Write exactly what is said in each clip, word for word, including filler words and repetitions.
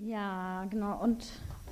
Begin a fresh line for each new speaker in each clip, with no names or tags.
Ja, genau. Und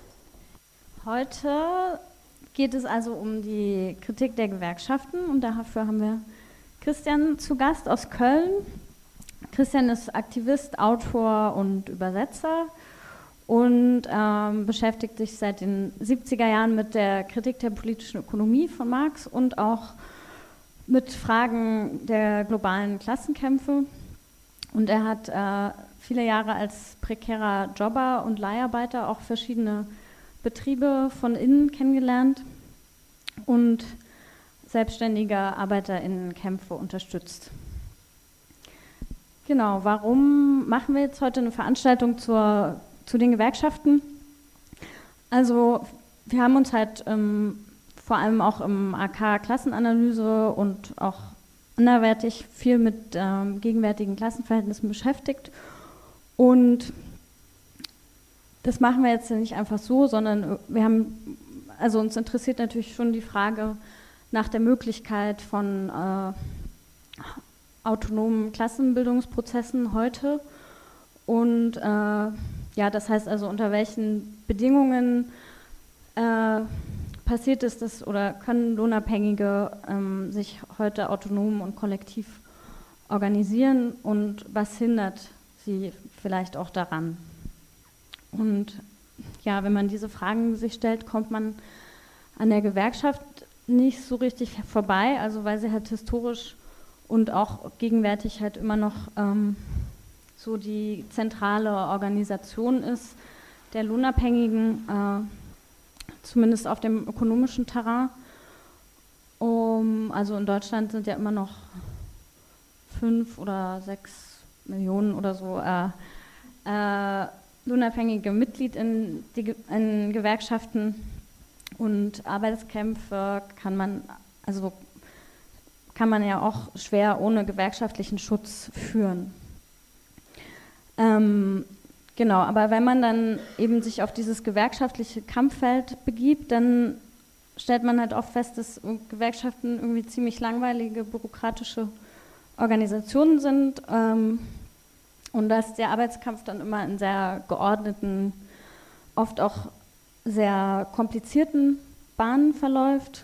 heute geht es also um die Kritik der Gewerkschaften und dafür haben wir Christian zu Gast aus Köln. Christian ist Aktivist, Autor und Übersetzer und ähm, beschäftigt sich seit den siebziger Jahren mit der Kritik der politischen Ökonomie von Marx und auch mit Fragen der globalen Klassenkämpfe. Und er hat äh, viele Jahre als prekärer Jobber und Leiharbeiter auch verschiedene Betriebe von innen kennengelernt und selbstständige ArbeiterInnenkämpfe unterstützt. Genau, warum machen wir jetzt heute eine Veranstaltung zur, zu den Gewerkschaften? Also wir haben uns halt ähm, vor allem auch im A K-Klassenanalyse und auch anderweitig viel mit ähm, gegenwärtigen Klassenverhältnissen beschäftigt. Und das machen wir jetzt nicht einfach so, sondern wir haben, also uns interessiert natürlich schon die Frage nach der Möglichkeit von äh, autonomen Klassenbildungsprozessen heute. Und äh, ja, das heißt also, unter welchen Bedingungen äh, passiert ist das oder können Lohnabhängige ähm, sich heute autonom und kollektiv organisieren und was hindert sie vielleicht auch daran? Und ja, wenn man diese Fragen sich stellt, kommt man an der Gewerkschaft nicht so richtig vorbei, also weil sie halt historisch und auch gegenwärtig halt immer noch ähm, so die zentrale Organisation ist der Lohnabhängigen, äh, zumindest auf dem ökonomischen Terrain. Um, also in Deutschland sind ja immer noch fünf oder sechs Millionen oder so äh, äh, lohnabhängige Mitglied in, die, in Gewerkschaften und Arbeitskämpfe kann man, also kann man ja auch schwer ohne gewerkschaftlichen Schutz führen. Ähm, genau, aber wenn man dann eben sich auf dieses gewerkschaftliche Kampffeld begibt, dann stellt man halt oft fest, dass Gewerkschaften irgendwie ziemlich langweilige, bürokratische Organisationen sind ähm, und dass der Arbeitskampf dann immer in sehr geordneten, oft auch sehr komplizierten Bahnen verläuft.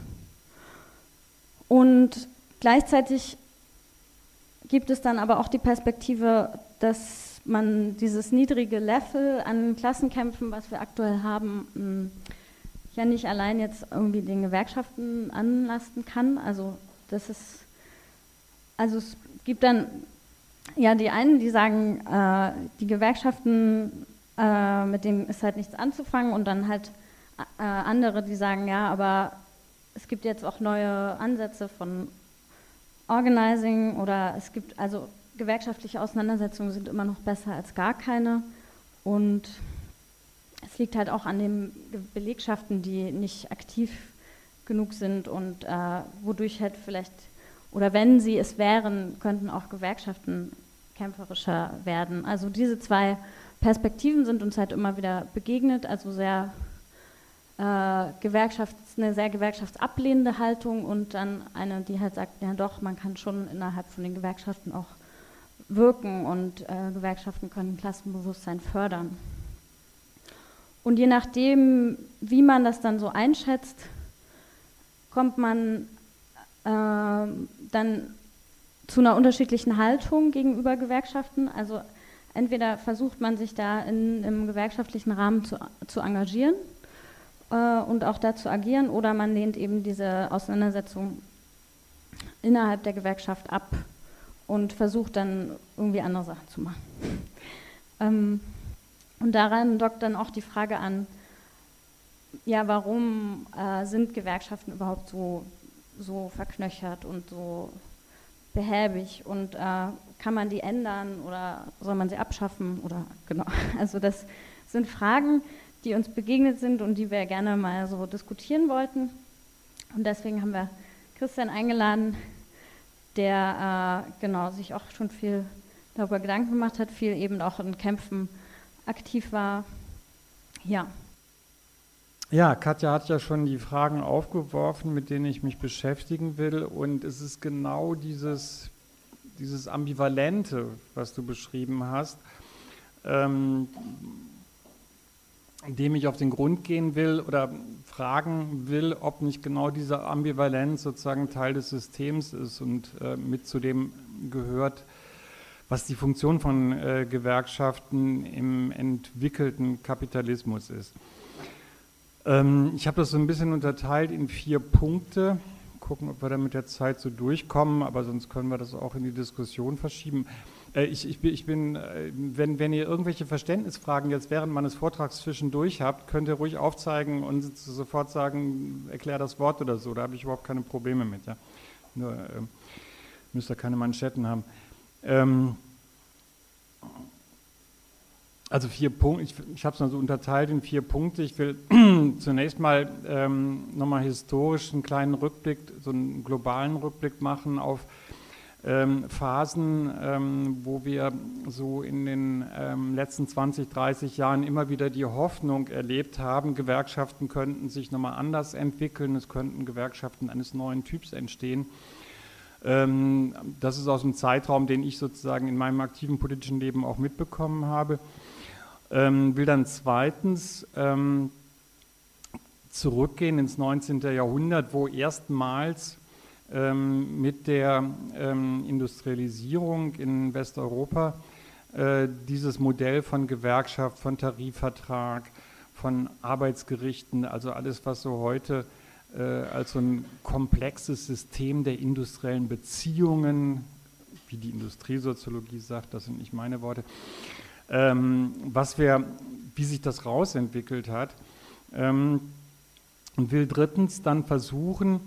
Und gleichzeitig gibt es dann aber auch die Perspektive, dass man dieses niedrige Level an Klassenkämpfen, was wir aktuell haben, ja nicht allein jetzt irgendwie den Gewerkschaften anlasten kann. Also das ist, also es gibt dann ja die einen, die sagen, äh, die Gewerkschaften, äh, mit denen ist halt nichts anzufangen, und dann halt äh, andere, die sagen, ja, aber es gibt jetzt auch neue Ansätze von Organizing oder es gibt, also gewerkschaftliche Auseinandersetzungen sind immer noch besser als gar keine, und es liegt halt auch an den Belegschaften, die nicht aktiv genug sind und äh, wodurch halt vielleicht, oder wenn sie es wären, könnten auch Gewerkschaften kämpferischer werden. Also diese zwei Perspektiven sind uns halt immer wieder begegnet, also sehr äh, Gewerkschafts-, eine sehr gewerkschaftsablehnende Haltung und dann eine, die halt sagt, ja doch, man kann schon innerhalb von den Gewerkschaften auch wirken und äh, Gewerkschaften können Klassenbewusstsein fördern. Und je nachdem, wie man das dann so einschätzt, kommt man äh, dann zu einer unterschiedlichen Haltung gegenüber Gewerkschaften. Also entweder versucht man sich da in, im gewerkschaftlichen Rahmen zu, zu engagieren äh, und auch da zu agieren, oder man lehnt eben diese Auseinandersetzung innerhalb der Gewerkschaft ab und versucht dann irgendwie andere Sachen zu machen. ähm, Und daran dockt dann auch die Frage an, ja, warum äh, sind Gewerkschaften überhaupt so, so verknöchert und so behäbig und äh, kann man die ändern oder soll man sie abschaffen oder genau. Also das sind Fragen, die uns begegnet sind und die wir gerne mal so diskutieren wollten. Und deswegen haben wir Christian eingeladen, der äh, genau sich auch schon viel darüber Gedanken gemacht hat, viel eben auch in Kämpfen aktiv war. Ja.
Ja, Katja hat ja schon die Fragen aufgeworfen, mit denen ich mich beschäftigen will. Und es ist genau dieses, dieses Ambivalente, was du beschrieben hast. Ähm, dem ich auf den Grund gehen will oder fragen will, ob nicht genau diese Ambivalenz sozusagen Teil des Systems ist und äh, mit zu dem gehört, was die Funktion von äh, Gewerkschaften im entwickelten Kapitalismus ist. Ähm, ich habe das so ein bisschen unterteilt in vier Punkte. Gucken, ob wir da mit der Zeit so durchkommen, aber sonst können wir das auch in die Diskussion verschieben. Ich, ich, ich bin, wenn, wenn ihr irgendwelche Verständnisfragen jetzt während meines Vortrags zwischendurch habt, könnt ihr ruhig aufzeigen und sofort sagen, erklär das Wort oder so, da habe ich überhaupt keine Probleme mit. Ja. Nur äh, müsst ihr keine Manschetten haben. Ähm, also vier Punkte, ich, ich habe es mal so unterteilt in vier Punkte. Ich will zunächst mal ähm, nochmal historisch einen kleinen Rückblick, so einen globalen Rückblick machen auf Ähm, Phasen, ähm, wo wir so in den ähm, letzten zwanzig, dreißig Jahren immer wieder die Hoffnung erlebt haben, Gewerkschaften könnten sich nochmal anders entwickeln, es könnten Gewerkschaften eines neuen Typs entstehen. Ähm, das ist aus dem Zeitraum, den ich sozusagen in meinem aktiven politischen Leben auch mitbekommen habe. Ähm, will dann zweitens ähm, zurückgehen ins neunzehnten Jahrhundert, wo erstmals mit der ähm, Industrialisierung in Westeuropa äh, dieses Modell von Gewerkschaft, von Tarifvertrag, von Arbeitsgerichten, also alles, was so heute äh, als so ein komplexes System der industriellen Beziehungen, wie die Industriesoziologie sagt, das sind nicht meine Worte, ähm, was wir, wie sich das rausentwickelt hat, ähm, und will drittens dann versuchen,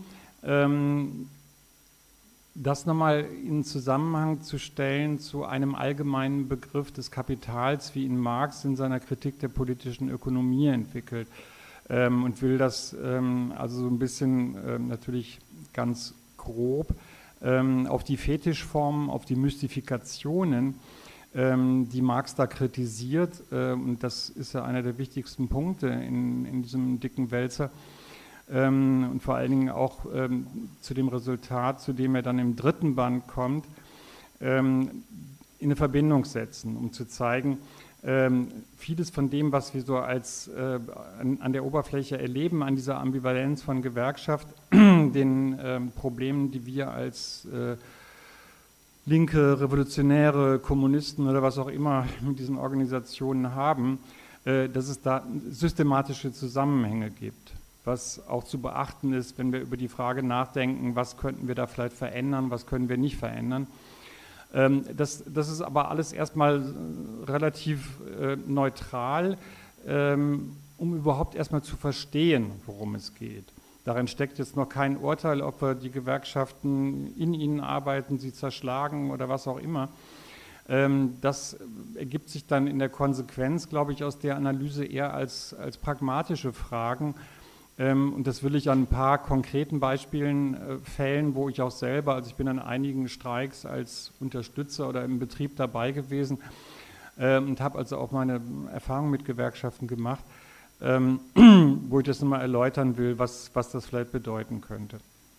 das nochmal in Zusammenhang zu stellen zu einem allgemeinen Begriff des Kapitals, wie ihn Marx in seiner Kritik der politischen Ökonomie entwickelt, und will das also so ein bisschen natürlich ganz grob auf die Fetischformen, auf die Mystifikationen, die Marx da kritisiert, und das ist ja einer der wichtigsten Punkte in, in diesem dicken Wälzer, Ähm, und vor allen Dingen auch ähm, zu dem Resultat, zu dem er dann im dritten Band kommt, ähm, in eine Verbindung setzen, um zu zeigen, ähm, vieles von dem, was wir so als äh, an, an der Oberfläche erleben, an dieser Ambivalenz von Gewerkschaft, den ähm, Problemen, die wir als äh, Linke, Revolutionäre, Kommunisten oder was auch immer mit diesen Organisationen haben, äh, dass es da systematische Zusammenhänge gibt. Was auch zu beachten ist, wenn wir über die Frage nachdenken, was könnten wir da vielleicht verändern, was können wir nicht verändern. Ähm, das, das ist aber alles erstmal relativ äh, neutral, ähm, um überhaupt erstmal zu verstehen, worum es geht. Darin steckt jetzt noch kein Urteil, ob wir die Gewerkschaften in ihnen arbeiten, sie zerschlagen oder was auch immer. Ähm, das ergibt sich dann in der Konsequenz, glaube ich, aus der Analyse eher als, als pragmatische Fragen. Und das will ich an ein paar konkreten Beispielen äh, fällen, wo ich auch selber, also ich bin an einigen Streiks als Unterstützer oder im Betrieb dabei gewesen äh, und habe also auch meine Erfahrungen mit Gewerkschaften gemacht, ähm, wo ich das nochmal erläutern will, was, was das vielleicht bedeuten könnte.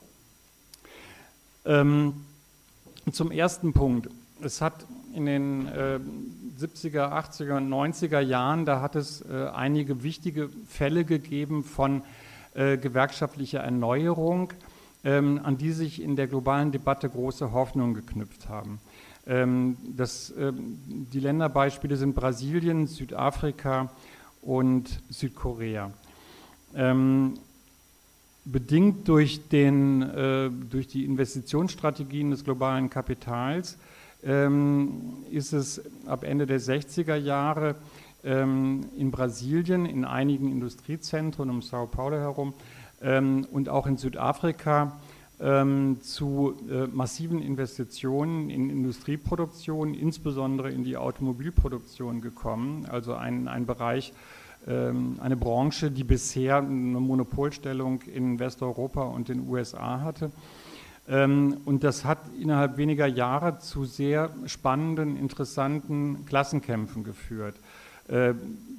Ähm, zum ersten Punkt. Es hat in den äh, siebziger, achtziger und neunziger Jahren, da hat es äh, einige wichtige Fälle gegeben von Äh, gewerkschaftliche Erneuerung, ähm, an die sich in der globalen Debatte große Hoffnungen geknüpft haben. Ähm, das, ähm, die Länderbeispiele sind Brasilien, Südafrika und Südkorea. Ähm, bedingt durch, den, äh, durch die Investitionsstrategien des globalen Kapitals ähm, ist es ab Ende der sechziger Jahre in Brasilien, in einigen Industriezentren um Sao Paulo herum ähm, und auch in Südafrika ähm, zu äh, massiven Investitionen in Industrieproduktion, insbesondere in die Automobilproduktion gekommen, also ein, ein Bereich, ähm, eine Branche, die bisher eine Monopolstellung in Westeuropa und den U S A hatte. Ähm, und das hat innerhalb weniger Jahre zu sehr spannenden, interessanten Klassenkämpfen geführt. Äh,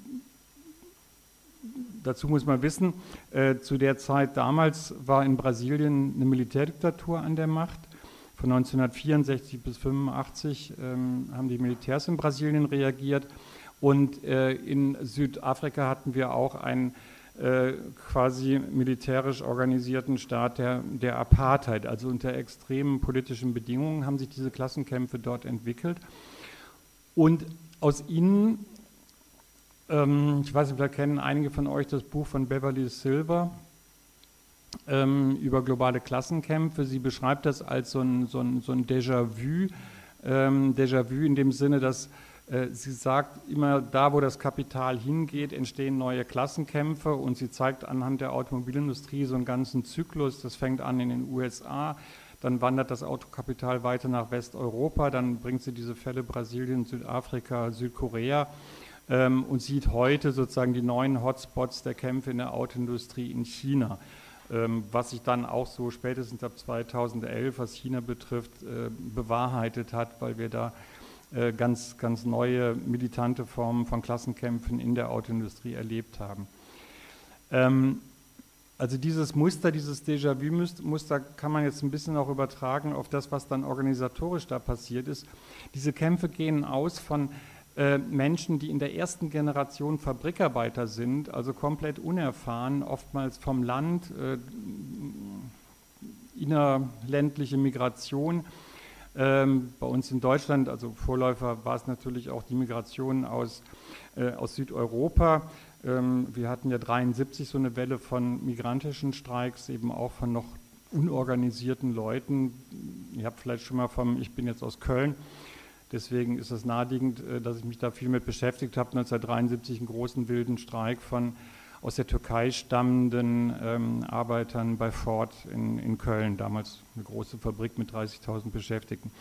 dazu muss man wissen, äh, zu der Zeit damals war in Brasilien eine Militärdiktatur an der Macht. Von neunzehnhundertvierundsechzig bis fünfundachtzig ähm, haben die Militärs in Brasilien reagiert Und äh, in Südafrika hatten wir auch einen äh, quasi militärisch organisierten Staat der, der Apartheid. Also unter extremen politischen Bedingungen haben sich diese Klassenkämpfe dort entwickelt. Und aus ihnen, ähm, ich weiß nicht, vielleicht kennen einige von euch das Buch von Beverly Silver ähm, über globale Klassenkämpfe. Sie beschreibt das als so ein, so ein, so ein Déjà-vu, ähm, Déjà-vu in dem Sinne, dass äh, sie sagt, immer da, wo das Kapital hingeht, entstehen neue Klassenkämpfe, und sie zeigt anhand der Automobilindustrie so einen ganzen Zyklus. Das fängt an in den U S A, dann wandert das Autokapital weiter nach Westeuropa, dann bringt sie diese Fälle Brasilien, Südafrika, Südkorea ähm, und sieht heute sozusagen die neuen Hotspots der Kämpfe in der Autoindustrie in China. Ähm, was sich dann auch so spätestens ab zweitausendelf, was China betrifft, äh, bewahrheitet hat, weil wir da äh, ganz, ganz neue militante Formen von Klassenkämpfen in der Autoindustrie erlebt haben. Ähm, also dieses Muster, dieses Déjà-vu-Muster kann man jetzt ein bisschen auch übertragen auf das, was dann organisatorisch da passiert ist. Diese Kämpfe gehen aus von Äh, Menschen, die in der ersten Generation Fabrikarbeiter sind, also komplett unerfahren, oftmals vom Land, äh, innerländliche Migration. Ähm, bei uns in Deutschland, also Vorläufer war es natürlich auch die Migration aus, äh, aus Südeuropa. Ähm, wir hatten ja dreiundsiebzig so eine Welle von migrantischen Streiks, eben auch von noch unorganisierten Leuten. Ihr habt vielleicht schon mal vom, ich bin jetzt aus Köln, deswegen ist es naheliegend, dass ich mich da viel mit beschäftigt habe. neunzehnhundertdreiundsiebzig einen großen wilden Streik von aus der Türkei stammenden ähm, Arbeitern bei Ford in, in Köln, damals eine große Fabrik mit dreißigtausend Beschäftigten.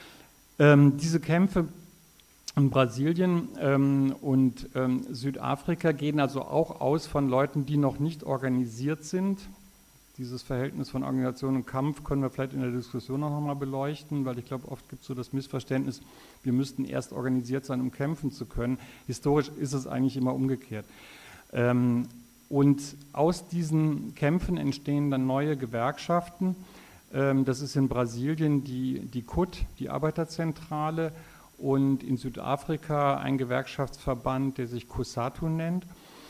Ähm, diese Kämpfe in Brasilien ähm, und ähm, Südafrika gehen also auch aus von Leuten, die noch nicht organisiert sind. Dieses Verhältnis von Organisation und Kampf können wir vielleicht in der Diskussion auch nochmal beleuchten, weil ich glaube, oft gibt es so das Missverständnis, wir müssten erst organisiert sein, um kämpfen zu können. Historisch ist es eigentlich immer umgekehrt. Ähm, und aus diesen Kämpfen entstehen dann neue Gewerkschaften. Ähm, das ist in Brasilien die, die C U T, die Arbeiterzentrale, und in Südafrika ein Gewerkschaftsverband, der sich COSATU nennt.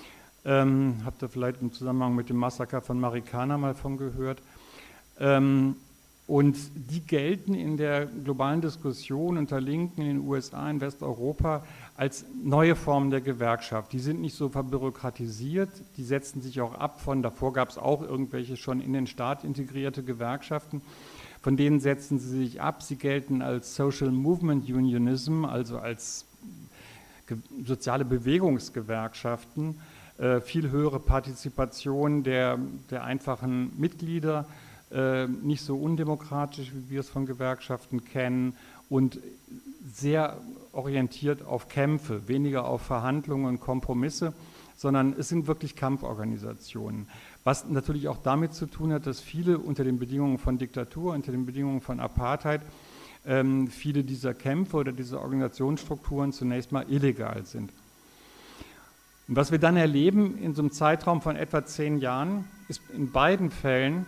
Ähm, habt ihr vielleicht im Zusammenhang mit dem Massaker von Marikana mal von gehört. Ähm, und die gelten in der globalen Diskussion unter Linken in den U S A, in Westeuropa als neue Formen der Gewerkschaft. Die sind nicht so verbürokratisiert, die setzen sich auch ab von, davor gab es auch irgendwelche schon in den Staat integrierte Gewerkschaften, von denen setzen sie sich ab. Sie gelten als Social Movement Unionism, also als soziale Bewegungsgewerkschaften. Äh, viel höhere Partizipation der, der einfachen Mitglieder, äh, nicht so undemokratisch, wie wir es von Gewerkschaften kennen, und sehr orientiert auf Kämpfe, weniger auf Verhandlungen und Kompromisse, sondern es sind wirklich Kampforganisationen. Was natürlich auch damit zu tun hat, dass viele unter den Bedingungen von Diktatur, unter den Bedingungen von Apartheid, ähm, viele dieser Kämpfe oder dieser Organisationsstrukturen zunächst mal illegal sind. Und was wir dann erleben in so einem Zeitraum von etwa zehn Jahren, ist in beiden Fällen,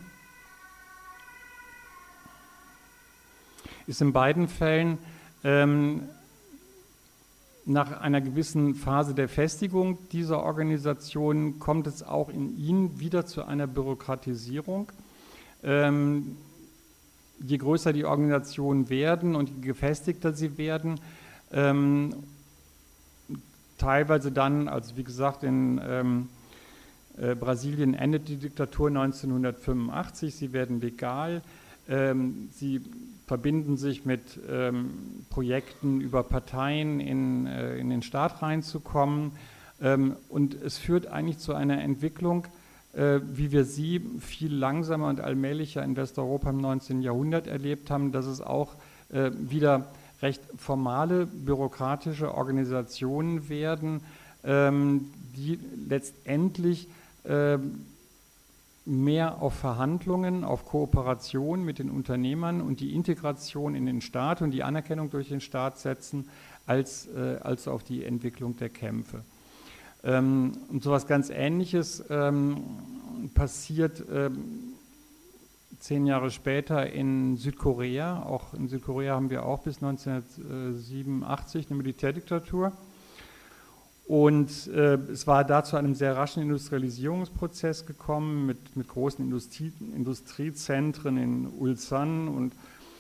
ist in beiden Fällen ähm, nach einer gewissen Phase der Festigung dieser Organisationen kommt es auch in ihnen wieder zu einer Bürokratisierung. Ähm, je größer die Organisationen werden und je gefestigter sie werden, ähm, teilweise dann, also wie gesagt, in ähm, äh, Brasilien endet die Diktatur neunzehnhundertfünfundachtzig, sie werden legal, ähm, sie verbinden sich mit ähm, Projekten über Parteien in, äh, in den Staat reinzukommen, ähm, und es führt eigentlich zu einer Entwicklung, äh, wie wir sie viel langsamer und allmählicher in Westeuropa im neunzehnten Jahrhundert erlebt haben, dass es auch äh, wieder recht formale, bürokratische Organisationen werden, ähm, die letztendlich äh, mehr auf Verhandlungen, auf Kooperation mit den Unternehmern und die Integration in den Staat und die Anerkennung durch den Staat setzen, als, äh, als auf die Entwicklung der Kämpfe. Ähm, und sowas ganz Ähnliches ähm, passiert ähm, zehn Jahre später in Südkorea. Auch in Südkorea haben wir auch bis neunzehnhundertsiebenundachtzig eine Militärdiktatur. Und äh, es war da zu einem sehr raschen Industrialisierungsprozess gekommen mit, mit großen Industrie, Industriezentren in Ulsan und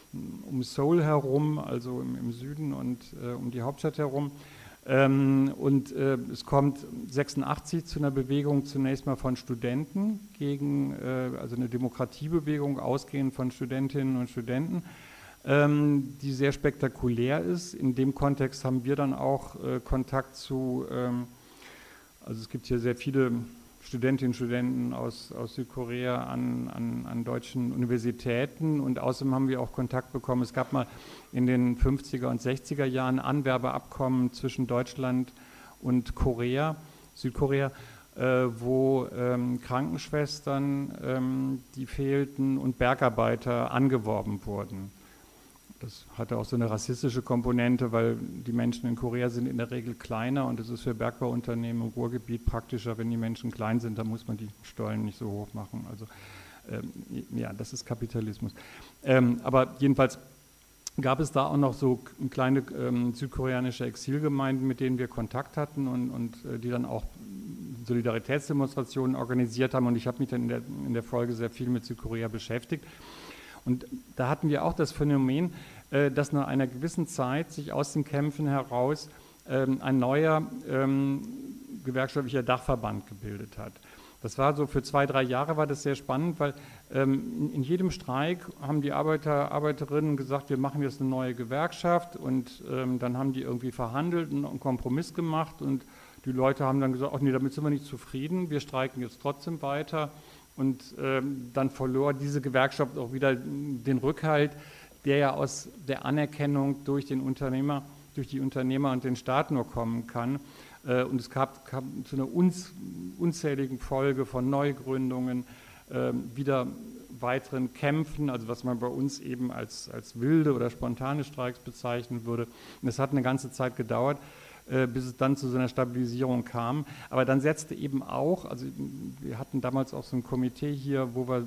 um Seoul herum, also im, im Süden und äh, um die Hauptstadt herum. Ähm, und äh, es kommt sechsundachtzig zu einer Bewegung zunächst mal von Studenten gegen, äh, also eine Demokratiebewegung ausgehend von Studentinnen und Studenten, ähm, die sehr spektakulär ist. In dem Kontext haben wir dann auch äh, Kontakt zu, ähm, also es gibt hier sehr viele Studentinnen und Studenten aus, aus Südkorea an, an, an deutschen Universitäten und außerdem haben wir auch Kontakt bekommen. Es gab mal in den fünfziger und sechziger Jahren Anwerbeabkommen zwischen Deutschland und Korea, Südkorea, äh, wo ähm, Krankenschwestern, ähm, die fehlten, und Bergarbeiter angeworben wurden. Das hatte auch so eine rassistische Komponente, weil die Menschen in Korea sind in der Regel kleiner und es ist für Bergbauunternehmen im Ruhrgebiet praktischer, wenn die Menschen klein sind, da muss man die Stollen nicht so hoch machen. Also ähm, ja, das ist Kapitalismus. Ähm, aber jedenfalls gab es da auch noch so kleine ähm, südkoreanische Exilgemeinden, mit denen wir Kontakt hatten und, und äh, die dann auch Solidaritätsdemonstrationen organisiert haben und ich habe mich dann in der, in der Folge sehr viel mit Südkorea beschäftigt. Und da hatten wir auch das Phänomen, äh, dass nach einer gewissen Zeit sich aus den Kämpfen heraus ähm, ein neuer ähm, gewerkschaftlicher Dachverband gebildet hat. Das war so für zwei, drei Jahre war das sehr spannend, weil ähm, in, in jedem Streik haben die Arbeiter, Arbeiterinnen gesagt, wir machen jetzt eine neue Gewerkschaft und ähm, dann haben die irgendwie verhandelt und einen Kompromiss gemacht und die Leute haben dann gesagt, ach nee, damit sind wir nicht zufrieden, wir streiken jetzt trotzdem weiter. Und ähm, dann verlor diese Gewerkschaft auch wieder den Rückhalt, der ja aus der Anerkennung durch den Unternehmer, durch die Unternehmer und den Staat nur kommen kann. Äh, und es gab, gab zu einer unz, unzähligen Folge von Neugründungen, äh, wieder weiteren Kämpfen, also was man bei uns eben als, als wilde oder spontane Streiks bezeichnen würde. Und es hat eine ganze Zeit gedauert, bis es dann zu so einer Stabilisierung kam. Aber dann setzte eben auch, also wir hatten damals auch so ein Komitee hier, wo wir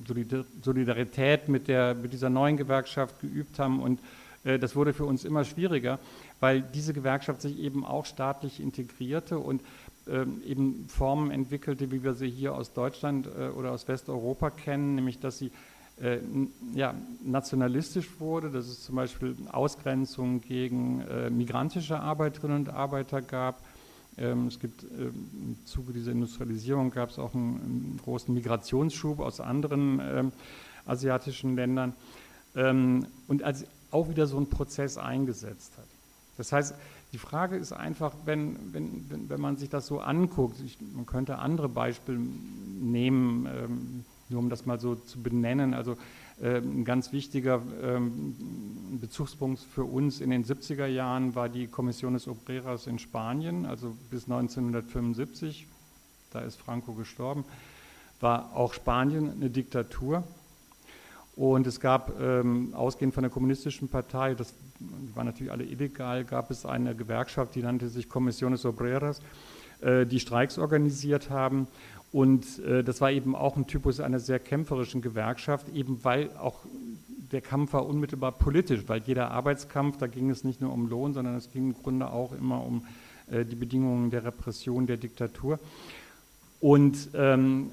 Solidarität mit, der, mit dieser neuen Gewerkschaft geübt haben und äh, das wurde für uns immer schwieriger, weil diese Gewerkschaft sich eben auch staatlich integrierte und äh, eben Formen entwickelte, wie wir sie hier aus Deutschland äh, oder aus Westeuropa kennen, nämlich dass sie Äh, ja, nationalistisch wurde, dass es zum Beispiel Ausgrenzungen gegen äh, migrantische Arbeiterinnen und Arbeiter gab. Ähm, es gibt äh, im Zuge dieser Industrialisierung gab es auch einen, einen großen Migrationsschub aus anderen ähm, asiatischen Ländern ähm, und als auch wieder so ein Prozess eingesetzt hat. Das heißt, die Frage ist einfach, wenn, wenn, wenn, wenn man sich das so anguckt, ich, man könnte andere Beispiele nehmen, ähm, nur um das mal so zu benennen, also äh, ein ganz wichtiger ähm, Bezugspunkt für uns in den siebziger Jahren war die Comisiones Obreras in Spanien, also bis neunzehnhundertfünfundsiebzig, da ist Franco gestorben, war auch Spanien eine Diktatur und es gab, ähm, ausgehend von der kommunistischen Partei, das war natürlich alle illegal, gab es eine Gewerkschaft, die nannte sich Comisiones Obreras, äh, die Streiks organisiert haben. Und äh, das war eben auch ein Typus einer sehr kämpferischen Gewerkschaft, eben weil auch der Kampf war unmittelbar politisch, weil jeder Arbeitskampf, da ging es nicht nur um Lohn, sondern es ging im Grunde auch immer um äh, die Bedingungen der Repression, der Diktatur. Und ähm,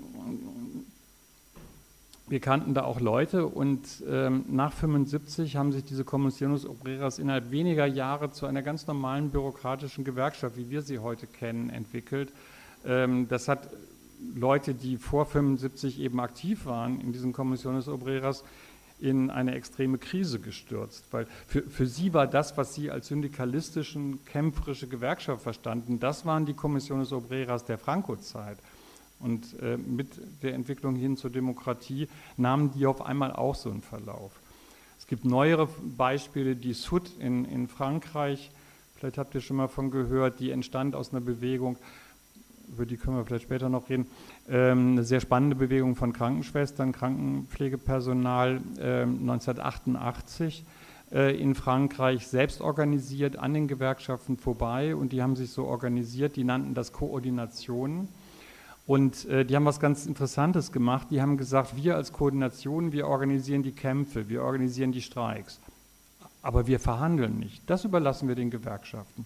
wir kannten da auch Leute und ähm, nach fünfundsiebzig haben sich diese Comisiones Obreras innerhalb weniger Jahre zu einer ganz normalen bürokratischen Gewerkschaft, wie wir sie heute kennen, entwickelt. Ähm, das hat Leute, die vor fünfundsiebzig eben aktiv waren in diesen Comisiones Obreras, in eine extreme Krise gestürzt, weil für, für sie war das, was sie als syndikalistischen, kämpferische Gewerkschaft verstanden, das waren die Comisiones Obreras der Franco-Zeit. Und äh, mit der Entwicklung hin zur Demokratie nahmen die auf einmal auch so einen Verlauf. Es gibt neuere Beispiele, die S U D in, in Frankreich, vielleicht habt ihr schon mal von gehört, die entstand aus einer Bewegung, über die können wir vielleicht später noch reden, ähm, eine sehr spannende Bewegung von Krankenschwestern, Krankenpflegepersonal ähm, neunzehnhundertachtundachtzig äh, in Frankreich selbst organisiert, an den Gewerkschaften vorbei und die haben sich so organisiert, die nannten das Koordinationen und äh, die haben was ganz Interessantes gemacht, die haben gesagt, wir als Koordination, wir organisieren die Kämpfe, wir organisieren die Streiks, aber wir verhandeln nicht, das überlassen wir den Gewerkschaften.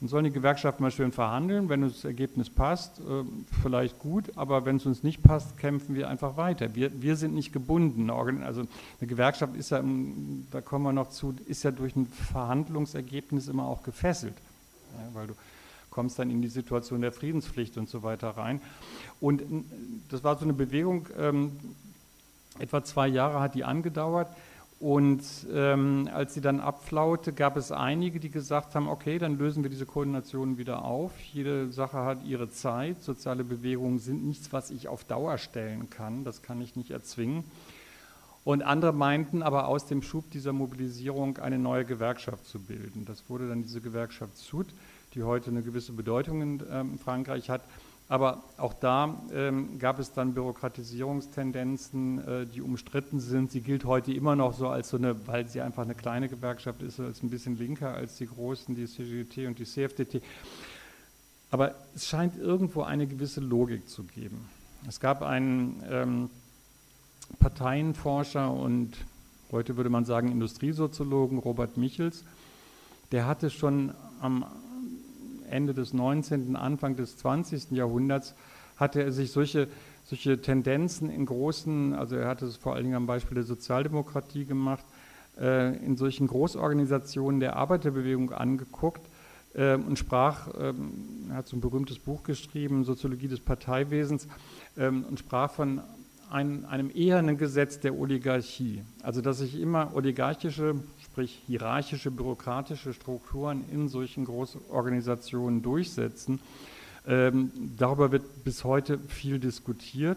Dann sollen die Gewerkschaften mal schön verhandeln, wenn das Ergebnis passt, äh, vielleicht gut, aber wenn es uns nicht passt, kämpfen wir einfach weiter. Wir, wir sind nicht gebunden. Also eine Gewerkschaft ist ja, da kommen wir noch zu, ist ja durch ein Verhandlungsergebnis immer auch gefesselt, ja, weil du kommst dann in die Situation der Friedenspflicht und so weiter rein. Und das war so eine Bewegung, ähm, etwa zwei Jahre hat die angedauert. Und ähm, als sie dann abflaute, gab es einige, die gesagt haben, okay, dann lösen wir diese Koordinationen wieder auf. Jede Sache hat ihre Zeit. Soziale Bewegungen sind nichts, was ich auf Dauer stellen kann. Das kann ich nicht erzwingen. Und andere meinten aber aus dem Schub dieser Mobilisierung eine neue Gewerkschaft zu bilden. Das wurde dann diese Gewerkschaft Sud, die heute eine gewisse Bedeutung in ähm, Frankreich hat. Aber auch da ähm, gab es dann Bürokratisierungstendenzen, äh, die umstritten sind. Sie gilt heute immer noch so als so eine, weil sie einfach eine kleine Gewerkschaft ist, als ein bisschen linker als die großen, die C G T und die C F D T. Aber es scheint irgendwo eine gewisse Logik zu geben. Es gab einen ähm, Parteienforscher und heute würde man sagen Industriesoziologen, Robert Michels, der hatte schon am Ende des neunzehnten, Anfang des zwanzigsten Jahrhunderts hatte er sich solche, solche Tendenzen in großen, also er hatte es vor allen Dingen am Beispiel der Sozialdemokratie gemacht, äh, in solchen Großorganisationen der Arbeiterbewegung angeguckt äh, und sprach, äh, er hat so ein berühmtes Buch geschrieben, Soziologie des Parteiwesens, äh, und sprach von ein, einem ehernen Gesetz der Oligarchie, also dass sich immer oligarchische, sprich hierarchische, bürokratische Strukturen in solchen Großorganisationen durchsetzen. Ähm, darüber wird bis heute viel diskutiert.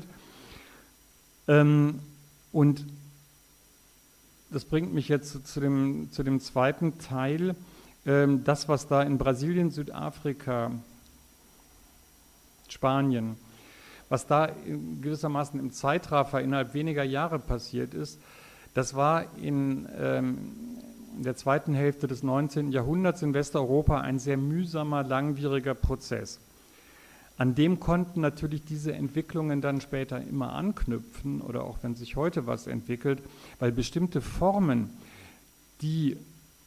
Ähm, und das bringt mich jetzt zu dem, zu dem zweiten Teil. Ähm, das, was da in Brasilien, Südafrika, Spanien, was da gewissermaßen im Zeitraffer innerhalb weniger Jahre passiert ist, das war in, ähm, in der zweiten Hälfte des neunzehnten Jahrhunderts in Westeuropa ein sehr mühsamer, langwieriger Prozess. An dem konnten natürlich diese Entwicklungen dann später immer anknüpfen oder auch wenn sich heute was entwickelt, weil bestimmte Formen, die,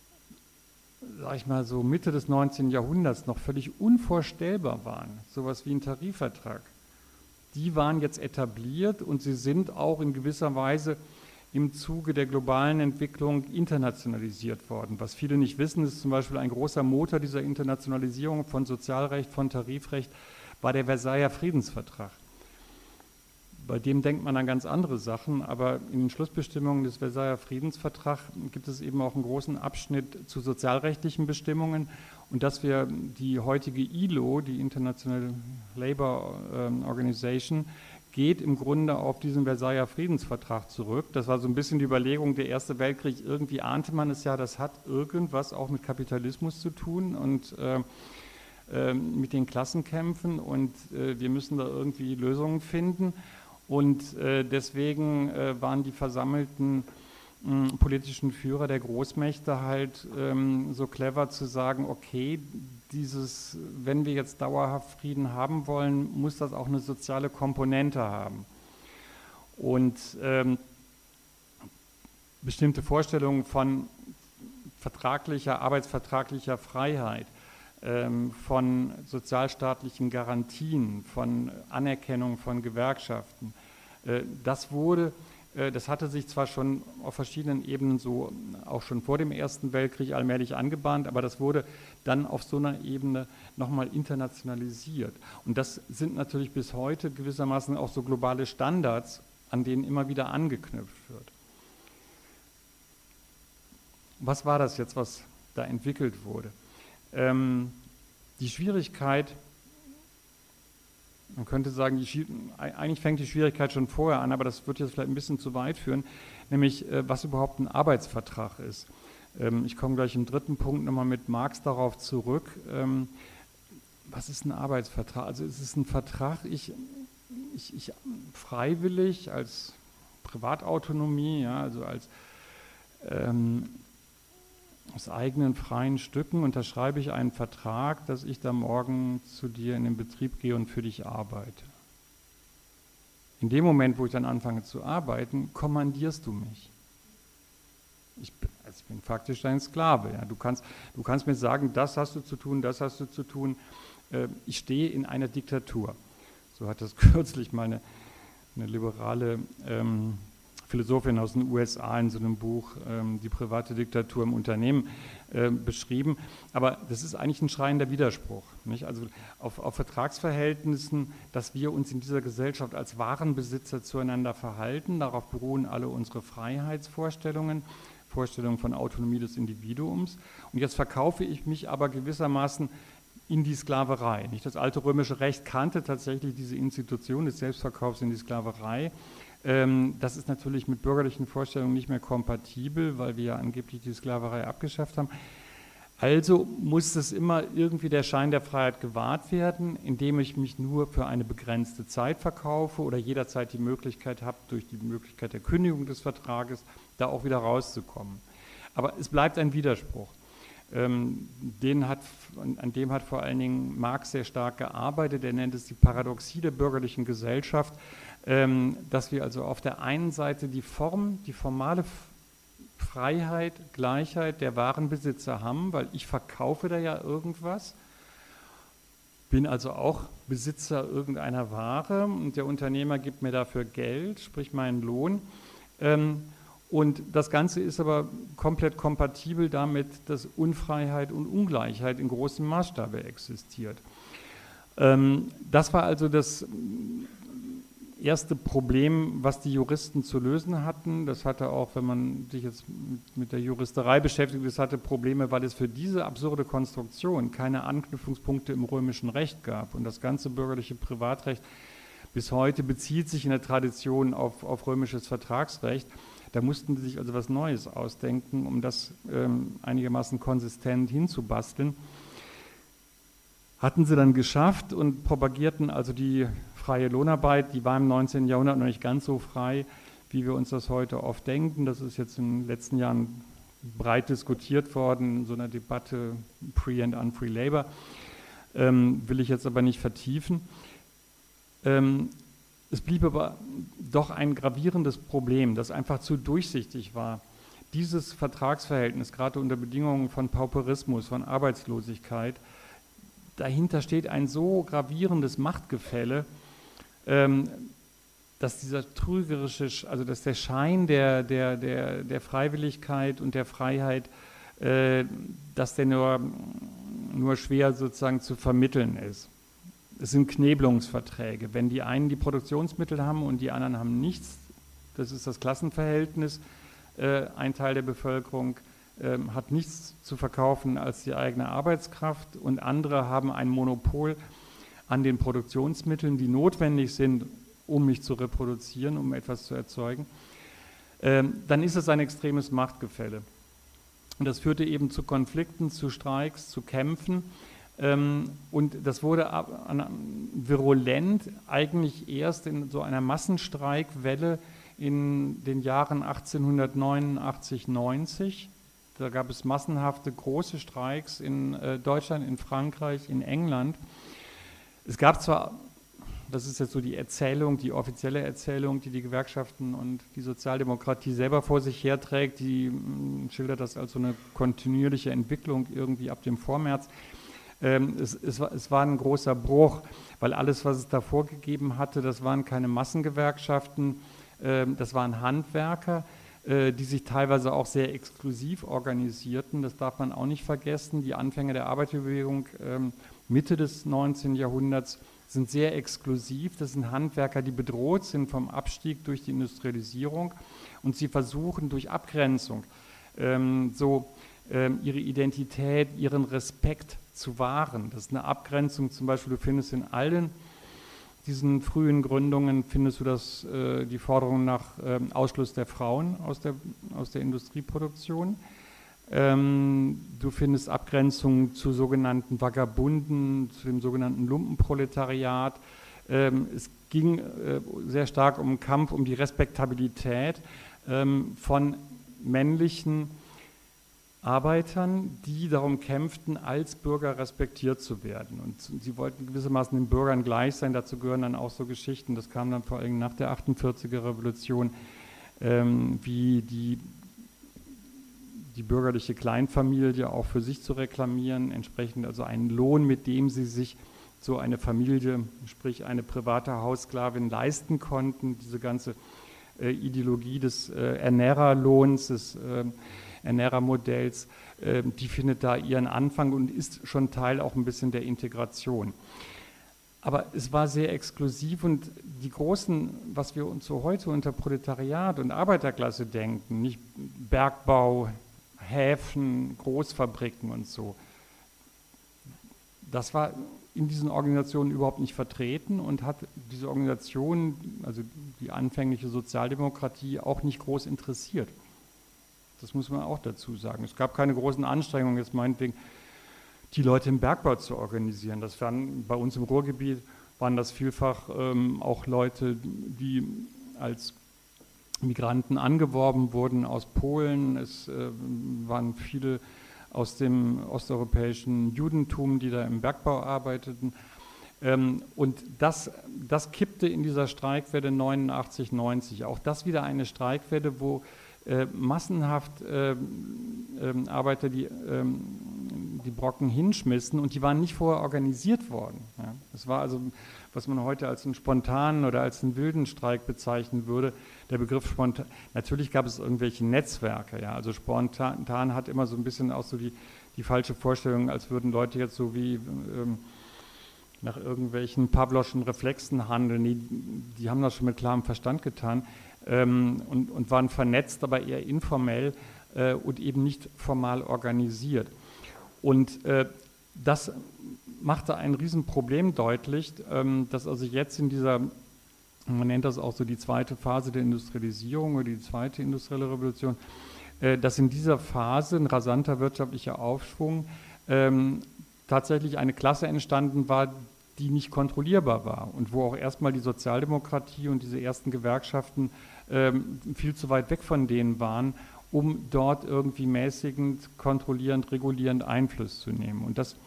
sag ich mal so Mitte des neunzehnten Jahrhunderts noch völlig unvorstellbar waren, sowas wie ein Tarifvertrag, die waren jetzt etabliert und sie sind auch in gewisser Weise im Zuge der globalen Entwicklung internationalisiert worden. Was viele nicht wissen, ist zum Beispiel ein großer Motor dieser Internationalisierung von Sozialrecht, von Tarifrecht, war der Versailler Friedensvertrag. Bei dem denkt man an ganz andere Sachen, aber in den Schlussbestimmungen des Versailler Friedensvertrags gibt es eben auch einen großen Abschnitt zu sozialrechtlichen Bestimmungen und dass wir die heutige I L O, die International Labour Organization, geht im Grunde auf diesen Versailler Friedensvertrag zurück. Das war so ein bisschen die Überlegung, der Erste Weltkrieg, irgendwie ahnte man es ja, das hat irgendwas auch mit Kapitalismus zu tun und äh, äh, mit den Klassenkämpfen und äh, wir müssen da irgendwie Lösungen finden. Und äh, deswegen äh, waren die versammelten äh, politischen Führer der Großmächte halt ähm, so clever zu sagen, okay, dieses, wenn wir jetzt dauerhaft Frieden haben wollen, muss das auch eine soziale Komponente haben. Und ähm, bestimmte Vorstellungen von vertraglicher, arbeitsvertraglicher Freiheit, ähm, von sozialstaatlichen Garantien, von Anerkennung von Gewerkschaften, äh, das wurde Das hatte sich zwar schon auf verschiedenen Ebenen so auch schon vor dem Ersten Weltkrieg allmählich angebahnt, aber das wurde dann auf so einer Ebene nochmal internationalisiert. Und das sind natürlich bis heute gewissermaßen auch so globale Standards, an denen immer wieder angeknüpft wird. Was war das jetzt, was da entwickelt wurde? Ähm, die Schwierigkeit, man könnte sagen, die, eigentlich fängt die Schwierigkeit schon vorher an, aber das wird jetzt vielleicht ein bisschen zu weit führen, nämlich äh, was überhaupt ein Arbeitsvertrag ist. Ähm, ich komme gleich im dritten Punkt nochmal mit Marx darauf zurück. Ähm, was ist ein Arbeitsvertrag? Also es ist ein Vertrag, ich, ich, ich freiwillig als Privatautonomie, ja, also als ähm, aus eigenen freien Stücken unterschreibe ich einen Vertrag, dass ich da morgen zu dir in den Betrieb gehe und für dich arbeite. In dem Moment, wo ich dann anfange zu arbeiten, kommandierst du mich. Ich, Also ich bin faktisch dein Sklave. Ja. Du kannst, du kannst mir sagen, das hast du zu tun, das hast du zu tun. Äh, ich stehe in einer Diktatur. So hat das kürzlich mal eine, eine liberale ähm, Philosophin aus den U S A in so einem Buch ähm, Die private Diktatur im Unternehmen äh, beschrieben. Aber das ist eigentlich ein schreiender Widerspruch. Nicht? Also auf, auf Vertragsverhältnissen, dass wir uns in dieser Gesellschaft als Warenbesitzer zueinander verhalten, darauf beruhen alle unsere Freiheitsvorstellungen, Vorstellungen von Autonomie des Individuums. Und jetzt verkaufe ich mich aber gewissermaßen in die Sklaverei. Nicht? Das alte römische Recht kannte tatsächlich diese Institution des Selbstverkaufs in die Sklaverei. Das ist natürlich mit bürgerlichen Vorstellungen nicht mehr kompatibel, weil wir ja angeblich die Sklaverei abgeschafft haben. Also muss es immer irgendwie der Schein der Freiheit gewahrt werden, indem ich mich nur für eine begrenzte Zeit verkaufe oder jederzeit die Möglichkeit habe, durch die Möglichkeit der Kündigung des Vertrages da auch wieder rauszukommen. Aber es bleibt ein Widerspruch. Ähm, den hat, an dem hat vor allen Dingen Marx sehr stark gearbeitet. Er nennt es die Paradoxie der bürgerlichen Gesellschaft, ähm, dass wir also auf der einen Seite die Form, die formale Freiheit, Gleichheit der Warenbesitzer haben, weil ich verkaufe da ja irgendwas, bin also auch Besitzer irgendeiner Ware und der Unternehmer gibt mir dafür Geld, sprich meinen Lohn. Ähm, Und das Ganze ist aber komplett kompatibel damit, dass Unfreiheit und Ungleichheit in großem Maßstabe existiert. Ähm, das war also das erste Problem, was die Juristen zu lösen hatten. Das hatte auch, wenn man sich jetzt mit der Juristerei beschäftigt, das hatte Probleme, weil es für diese absurde Konstruktion keine Anknüpfungspunkte im römischen Recht gab. Und das ganze bürgerliche Privatrecht bis heute bezieht sich in der Tradition auf, auf römisches Vertragsrecht. Da mussten sie sich also was Neues ausdenken, um das ähm, einigermaßen konsistent hinzubasteln. Hatten sie dann geschafft und propagierten also die freie Lohnarbeit. Die war im neunzehnten Jahrhundert noch nicht ganz so frei, wie wir uns das heute oft denken. Das ist jetzt in den letzten Jahren breit diskutiert worden in so einer Debatte Free and Unfree Labor. Ähm, will ich jetzt aber nicht vertiefen. Ähm, Es blieb aber doch ein gravierendes Problem, das einfach zu durchsichtig war. Dieses Vertragsverhältnis, gerade unter Bedingungen von Pauperismus, von Arbeitslosigkeit, dahinter steht ein so gravierendes Machtgefälle, ähm, dass dieser trügerische, also dass der Schein der, der, der, der Freiwilligkeit und der Freiheit, äh, dass der nur, nur schwer sozusagen zu vermitteln ist. Es sind Knebelungsverträge. Wenn die einen die Produktionsmittel haben und die anderen haben nichts, das ist das Klassenverhältnis, äh, ein Teil der Bevölkerung äh, hat nichts zu verkaufen als die eigene Arbeitskraft und andere haben ein Monopol an den Produktionsmitteln, die notwendig sind, um mich zu reproduzieren, um etwas zu erzeugen, äh, dann ist es ein extremes Machtgefälle. Und das führte eben zu Konflikten, zu Streiks, zu Kämpfen. Und das wurde virulent eigentlich erst in so einer Massenstreikwelle in den Jahren achtzehnhundertneunundachtzig, neunzig. Da gab es massenhafte große Streiks in Deutschland, in Frankreich, in England. Es gab zwar, das ist jetzt so die Erzählung, die offizielle Erzählung, die die Gewerkschaften und die Sozialdemokratie selber vor sich herträgt, die schildert das als so eine kontinuierliche Entwicklung irgendwie ab dem Vormärz. Es, es, war, es war ein großer Bruch, weil alles, was es davor gegeben hatte, das waren keine Massengewerkschaften, das waren Handwerker, die sich teilweise auch sehr exklusiv organisierten. Das darf man auch nicht vergessen. Die Anfänge der Arbeiterbewegung Mitte des neunzehnten Jahrhunderts sind sehr exklusiv. Das sind Handwerker, die bedroht sind vom Abstieg durch die Industrialisierung und sie versuchen durch Abgrenzung so ihre Identität, ihren Respekt zu wahren. Das ist eine Abgrenzung, zum Beispiel, du findest in allen diesen frühen Gründungen, findest du das, äh, die Forderung nach ähm, Ausschluss der Frauen aus der, aus der Industrieproduktion. Ähm, du findest Abgrenzungen zu sogenannten Vagabunden, zu dem sogenannten Lumpenproletariat. Ähm, es ging äh, sehr stark um den Kampf um die Respektabilität ähm, von männlichen Arbeitern, die darum kämpften, als Bürger respektiert zu werden. Und sie wollten gewissermaßen den Bürgern gleich sein. Dazu gehören dann auch so Geschichten, das kam dann vor allem nach der achtundvierziger Revolution, ähm, wie die, die bürgerliche Kleinfamilie auch für sich zu reklamieren, entsprechend also einen Lohn, mit dem sie sich so eine Familie, sprich eine private Haussklavin leisten konnten. Diese ganze äh, Ideologie des äh, Ernährerlohns, des äh, Ernährermodells, äh, die findet da ihren Anfang und ist schon Teil auch ein bisschen der Integration. Aber es war sehr exklusiv und die großen, was wir uns so heute unter Proletariat und Arbeiterklasse denken, nicht Bergbau, Häfen, Großfabriken und so, das war in diesen Organisationen überhaupt nicht vertreten und hat diese Organisation, also die anfängliche Sozialdemokratie, auch nicht groß interessiert. Das muss man auch dazu sagen. Es gab keine großen Anstrengungen, jetzt meinetwegen die Leute im Bergbau zu organisieren. Das waren, bei uns im Ruhrgebiet waren das vielfach ähm, auch Leute, die als Migranten angeworben wurden aus Polen. Es äh, waren viele aus dem osteuropäischen Judentum, die da im Bergbau arbeiteten. Ähm, und das, das kippte in dieser Streikwelle neunundachtzig, neunzig. Auch das wieder eine Streikwelle, wo äh, massenhaft äh, äh, Arbeiter die, äh, die Brocken hinschmissen und die waren nicht vorher organisiert worden. Ja. Das war also, was man heute als einen spontanen oder als einen wilden Streik bezeichnen würde, der Begriff spontan. Natürlich gab es irgendwelche Netzwerke, ja. Also spontan hat immer so ein bisschen auch so die, die falsche Vorstellung, als würden Leute jetzt so wie ähm, nach irgendwelchen Pavloschen Reflexen handeln. Die, die haben das schon mit klarem Verstand getan ähm, und, und waren vernetzt, aber eher informell äh, und eben nicht formal organisiert. Und äh, das machte ein Riesenproblem deutlich, ähm, dass also jetzt in dieser, man nennt das auch so die zweite Phase der Industrialisierung oder die zweite industrielle Revolution, äh, dass in dieser Phase ein rasanter wirtschaftlicher Aufschwung ähm, tatsächlich eine Klasse entstanden war, die nicht kontrollierbar war und wo auch erstmal die Sozialdemokratie und diese ersten Gewerkschaften ähm, viel zu weit weg von denen waren, um dort irgendwie mäßigend, kontrollierend, regulierend Einfluss zu nehmen. Und das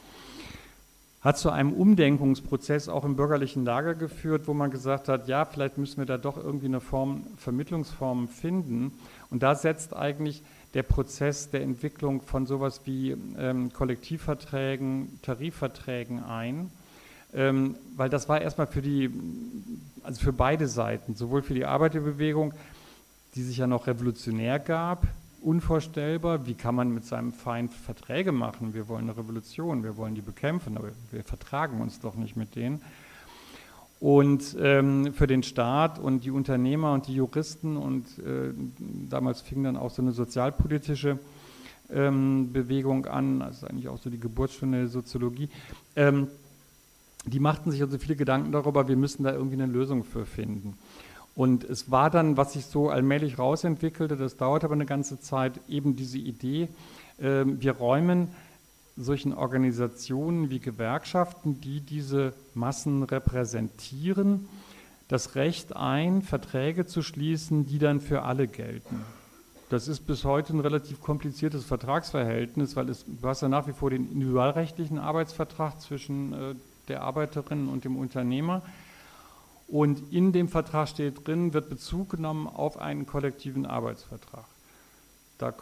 hat zu einem Umdenkungsprozess auch im bürgerlichen Lager geführt, wo man gesagt hat, ja, vielleicht müssen wir da doch irgendwie eine Form, Vermittlungsform finden. Und da setzt eigentlich der Prozess der Entwicklung von sowas wie ähm, Kollektivverträgen, Tarifverträgen ein, ähm, weil das war erstmal für die, also für beide Seiten, sowohl für die Arbeiterbewegung, die sich ja noch revolutionär gab, unvorstellbar, wie kann man mit seinem Feind Verträge machen, wir wollen eine Revolution, wir wollen die bekämpfen, aber wir vertragen uns doch nicht mit denen. Und ähm, für den Staat und die Unternehmer und die Juristen und äh, damals fing dann auch so eine sozialpolitische ähm, Bewegung an, das ist eigentlich auch so die Geburtsstunde der Soziologie, ähm, die machten sich also viele Gedanken darüber, wir müssen da irgendwie eine Lösung für finden. Und es war dann, was sich so allmählich rausentwickelte, das dauerte aber eine ganze Zeit, eben diese Idee, äh, wir räumen solchen Organisationen wie Gewerkschaften, die diese Massen repräsentieren, das Recht ein, Verträge zu schließen, die dann für alle gelten. Das ist bis heute ein relativ kompliziertes Vertragsverhältnis, weil es, du hast ja nach wie vor den individualrechtlichen Arbeitsvertrag zwischen äh, der Arbeiterin und dem Unternehmer. Und in dem Vertrag steht drin, wird Bezug genommen auf einen kollektiven Arbeitsvertrag. Da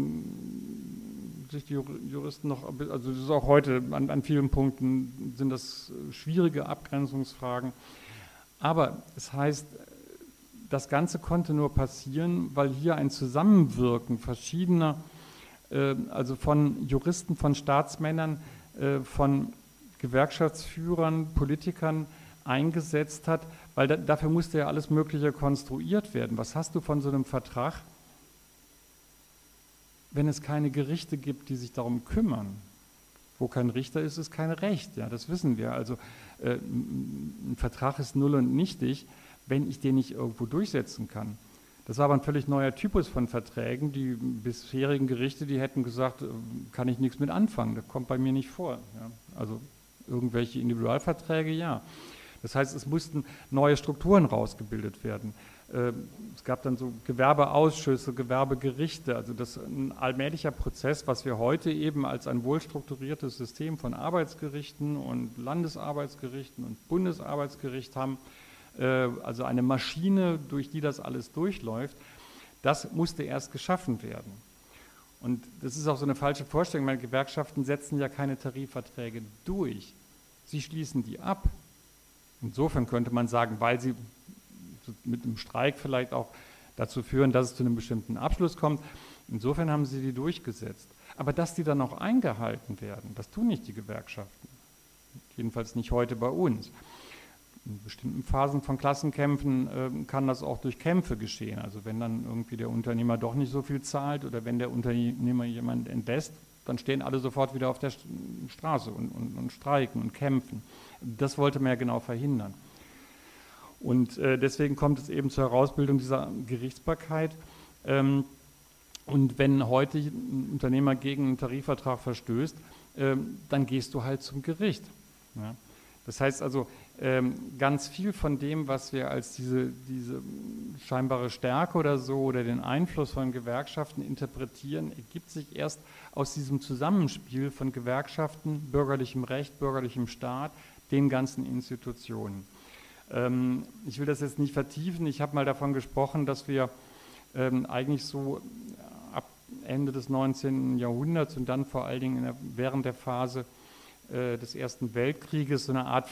können sich die Juristen noch, also das ist auch heute, an, an vielen Punkten sind das schwierige Abgrenzungsfragen. Aber es heißt, das Ganze konnte nur passieren, weil hier ein Zusammenwirken verschiedener, äh, also von Juristen, von Staatsmännern, äh, von Gewerkschaftsführern, Politikern eingesetzt hat, weil da, dafür musste ja alles Mögliche konstruiert werden. Was hast du von so einem Vertrag, wenn es keine Gerichte gibt, die sich darum kümmern? Wo kein Richter ist, ist kein Recht. Ja, das wissen wir. Also äh, ein Vertrag ist null und nichtig, wenn ich den nicht irgendwo durchsetzen kann. Das war aber ein völlig neuer Typus von Verträgen. Die bisherigen Gerichte, die hätten gesagt, kann ich nichts mit anfangen, das kommt bei mir nicht vor. Ja, also irgendwelche Individualverträge, ja. Das heißt, es mussten neue Strukturen rausgebildet werden. Es gab dann so Gewerbeausschüsse, Gewerbegerichte, also das ist ein allmählicher Prozess, was wir heute eben als ein wohlstrukturiertes System von Arbeitsgerichten und Landesarbeitsgerichten und Bundesarbeitsgericht haben, also eine Maschine, durch die das alles durchläuft, das musste erst geschaffen werden. Und das ist auch so eine falsche Vorstellung, weil Gewerkschaften setzen ja keine Tarifverträge durch. Sie schließen die ab. Insofern könnte man sagen, weil sie mit einem Streik vielleicht auch dazu führen, dass es zu einem bestimmten Abschluss kommt, insofern haben sie die durchgesetzt. Aber dass die dann auch eingehalten werden, das tun nicht die Gewerkschaften. Jedenfalls nicht heute bei uns. In bestimmten Phasen von Klassenkämpfen äh, kann das auch durch Kämpfe geschehen. Also wenn dann irgendwie der Unternehmer doch nicht so viel zahlt oder wenn der Unternehmer jemanden entlässt, dann stehen alle sofort wieder auf der Straße und, und, und streiken und kämpfen. Das wollte man ja genau verhindern. Und äh, deswegen kommt es eben zur Herausbildung dieser Gerichtsbarkeit. Ähm, und wenn heute ein Unternehmer gegen einen Tarifvertrag verstößt, ähm, dann gehst du halt zum Gericht. Ja. Das heißt also, ähm, ganz viel von dem, was wir als diese, diese scheinbare Stärke oder so oder den Einfluss von Gewerkschaften interpretieren, ergibt sich erst aus diesem Zusammenspiel von Gewerkschaften, bürgerlichem Recht, bürgerlichem Staat, den ganzen Institutionen. Ähm, ich will das jetzt nicht vertiefen, ich habe mal davon gesprochen, dass wir ähm, eigentlich so ab Ende des neunzehnten Jahrhunderts und dann vor allen Dingen in der, während der Phase des Ersten Weltkrieges so eine Art,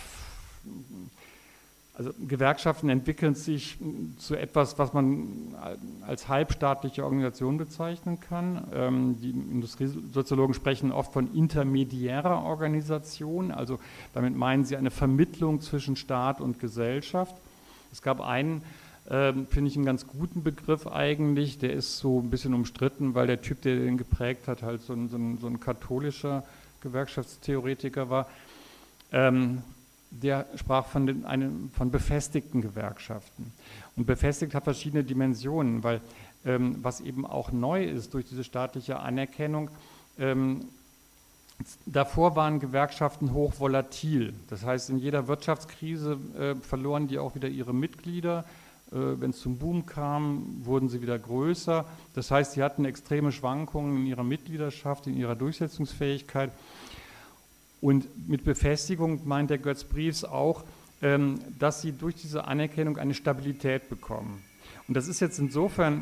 also Gewerkschaften entwickeln sich zu etwas, was man als halbstaatliche Organisation bezeichnen kann. Die Industriesoziologen sprechen oft von intermediärer Organisation, also damit meinen sie eine Vermittlung zwischen Staat und Gesellschaft. Es gab einen, finde ich einen ganz guten Begriff eigentlich, der ist so ein bisschen umstritten, weil der Typ, der den geprägt hat, halt so ein, so ein, so ein katholischer Gewerkschaftstheoretiker war, ähm, der sprach von, den, einem, von befestigten Gewerkschaften. Und befestigt hat verschiedene Dimensionen, weil ähm, was eben auch neu ist durch diese staatliche Anerkennung, ähm, davor waren Gewerkschaften hochvolatil. Das heißt, in jeder Wirtschaftskrise äh, verloren die auch wieder ihre Mitglieder. Äh, wenn es zum Boom kam, wurden sie wieder größer. Das heißt, sie hatten extreme Schwankungen in ihrer Mitgliedschaft, in ihrer Durchsetzungsfähigkeit. Und mit Befestigung meint der Götz Briefs auch, ähm, dass sie durch diese Anerkennung eine Stabilität bekommen. Und das ist jetzt insofern,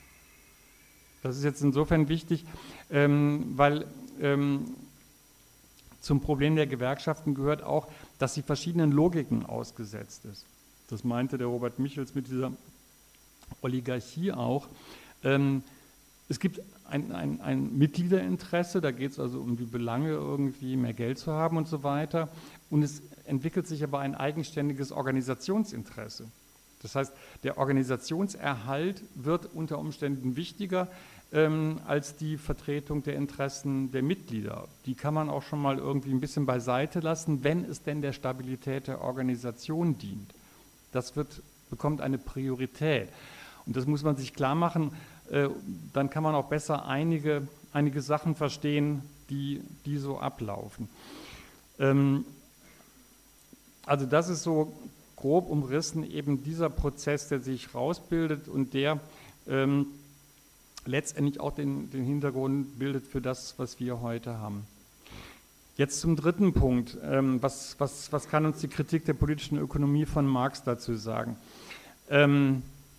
das ist jetzt insofern wichtig, ähm, weil ähm, zum Problem der Gewerkschaften gehört auch, dass sie verschiedenen Logiken ausgesetzt ist. Das meinte der Robert Michels mit dieser Oligarchie auch. Ähm, es gibt ein, ein, ein Mitgliederinteresse, da geht es also um die Belange, irgendwie mehr Geld zu haben und so weiter. Und es entwickelt sich aber ein eigenständiges Organisationsinteresse. Das heißt, der Organisationserhalt wird unter Umständen wichtiger ähm, als die Vertretung der Interessen der Mitglieder. Die kann man auch schon mal irgendwie ein bisschen beiseite lassen, wenn es denn der Stabilität der Organisation dient. Das wird, bekommt eine Priorität. Und das muss man sich klar machen, äh, dann kann man auch besser einige, einige Sachen verstehen, die, die so ablaufen. Ähm, also das ist so grob umrissen eben dieser Prozess, der sich rausbildet und der ähm, letztendlich auch den, den Hintergrund bildet für das, was wir heute haben. Jetzt zum dritten Punkt. Ähm, was, was, was kann uns die Kritik der politischen Ökonomie von Marx dazu sagen? Ähm,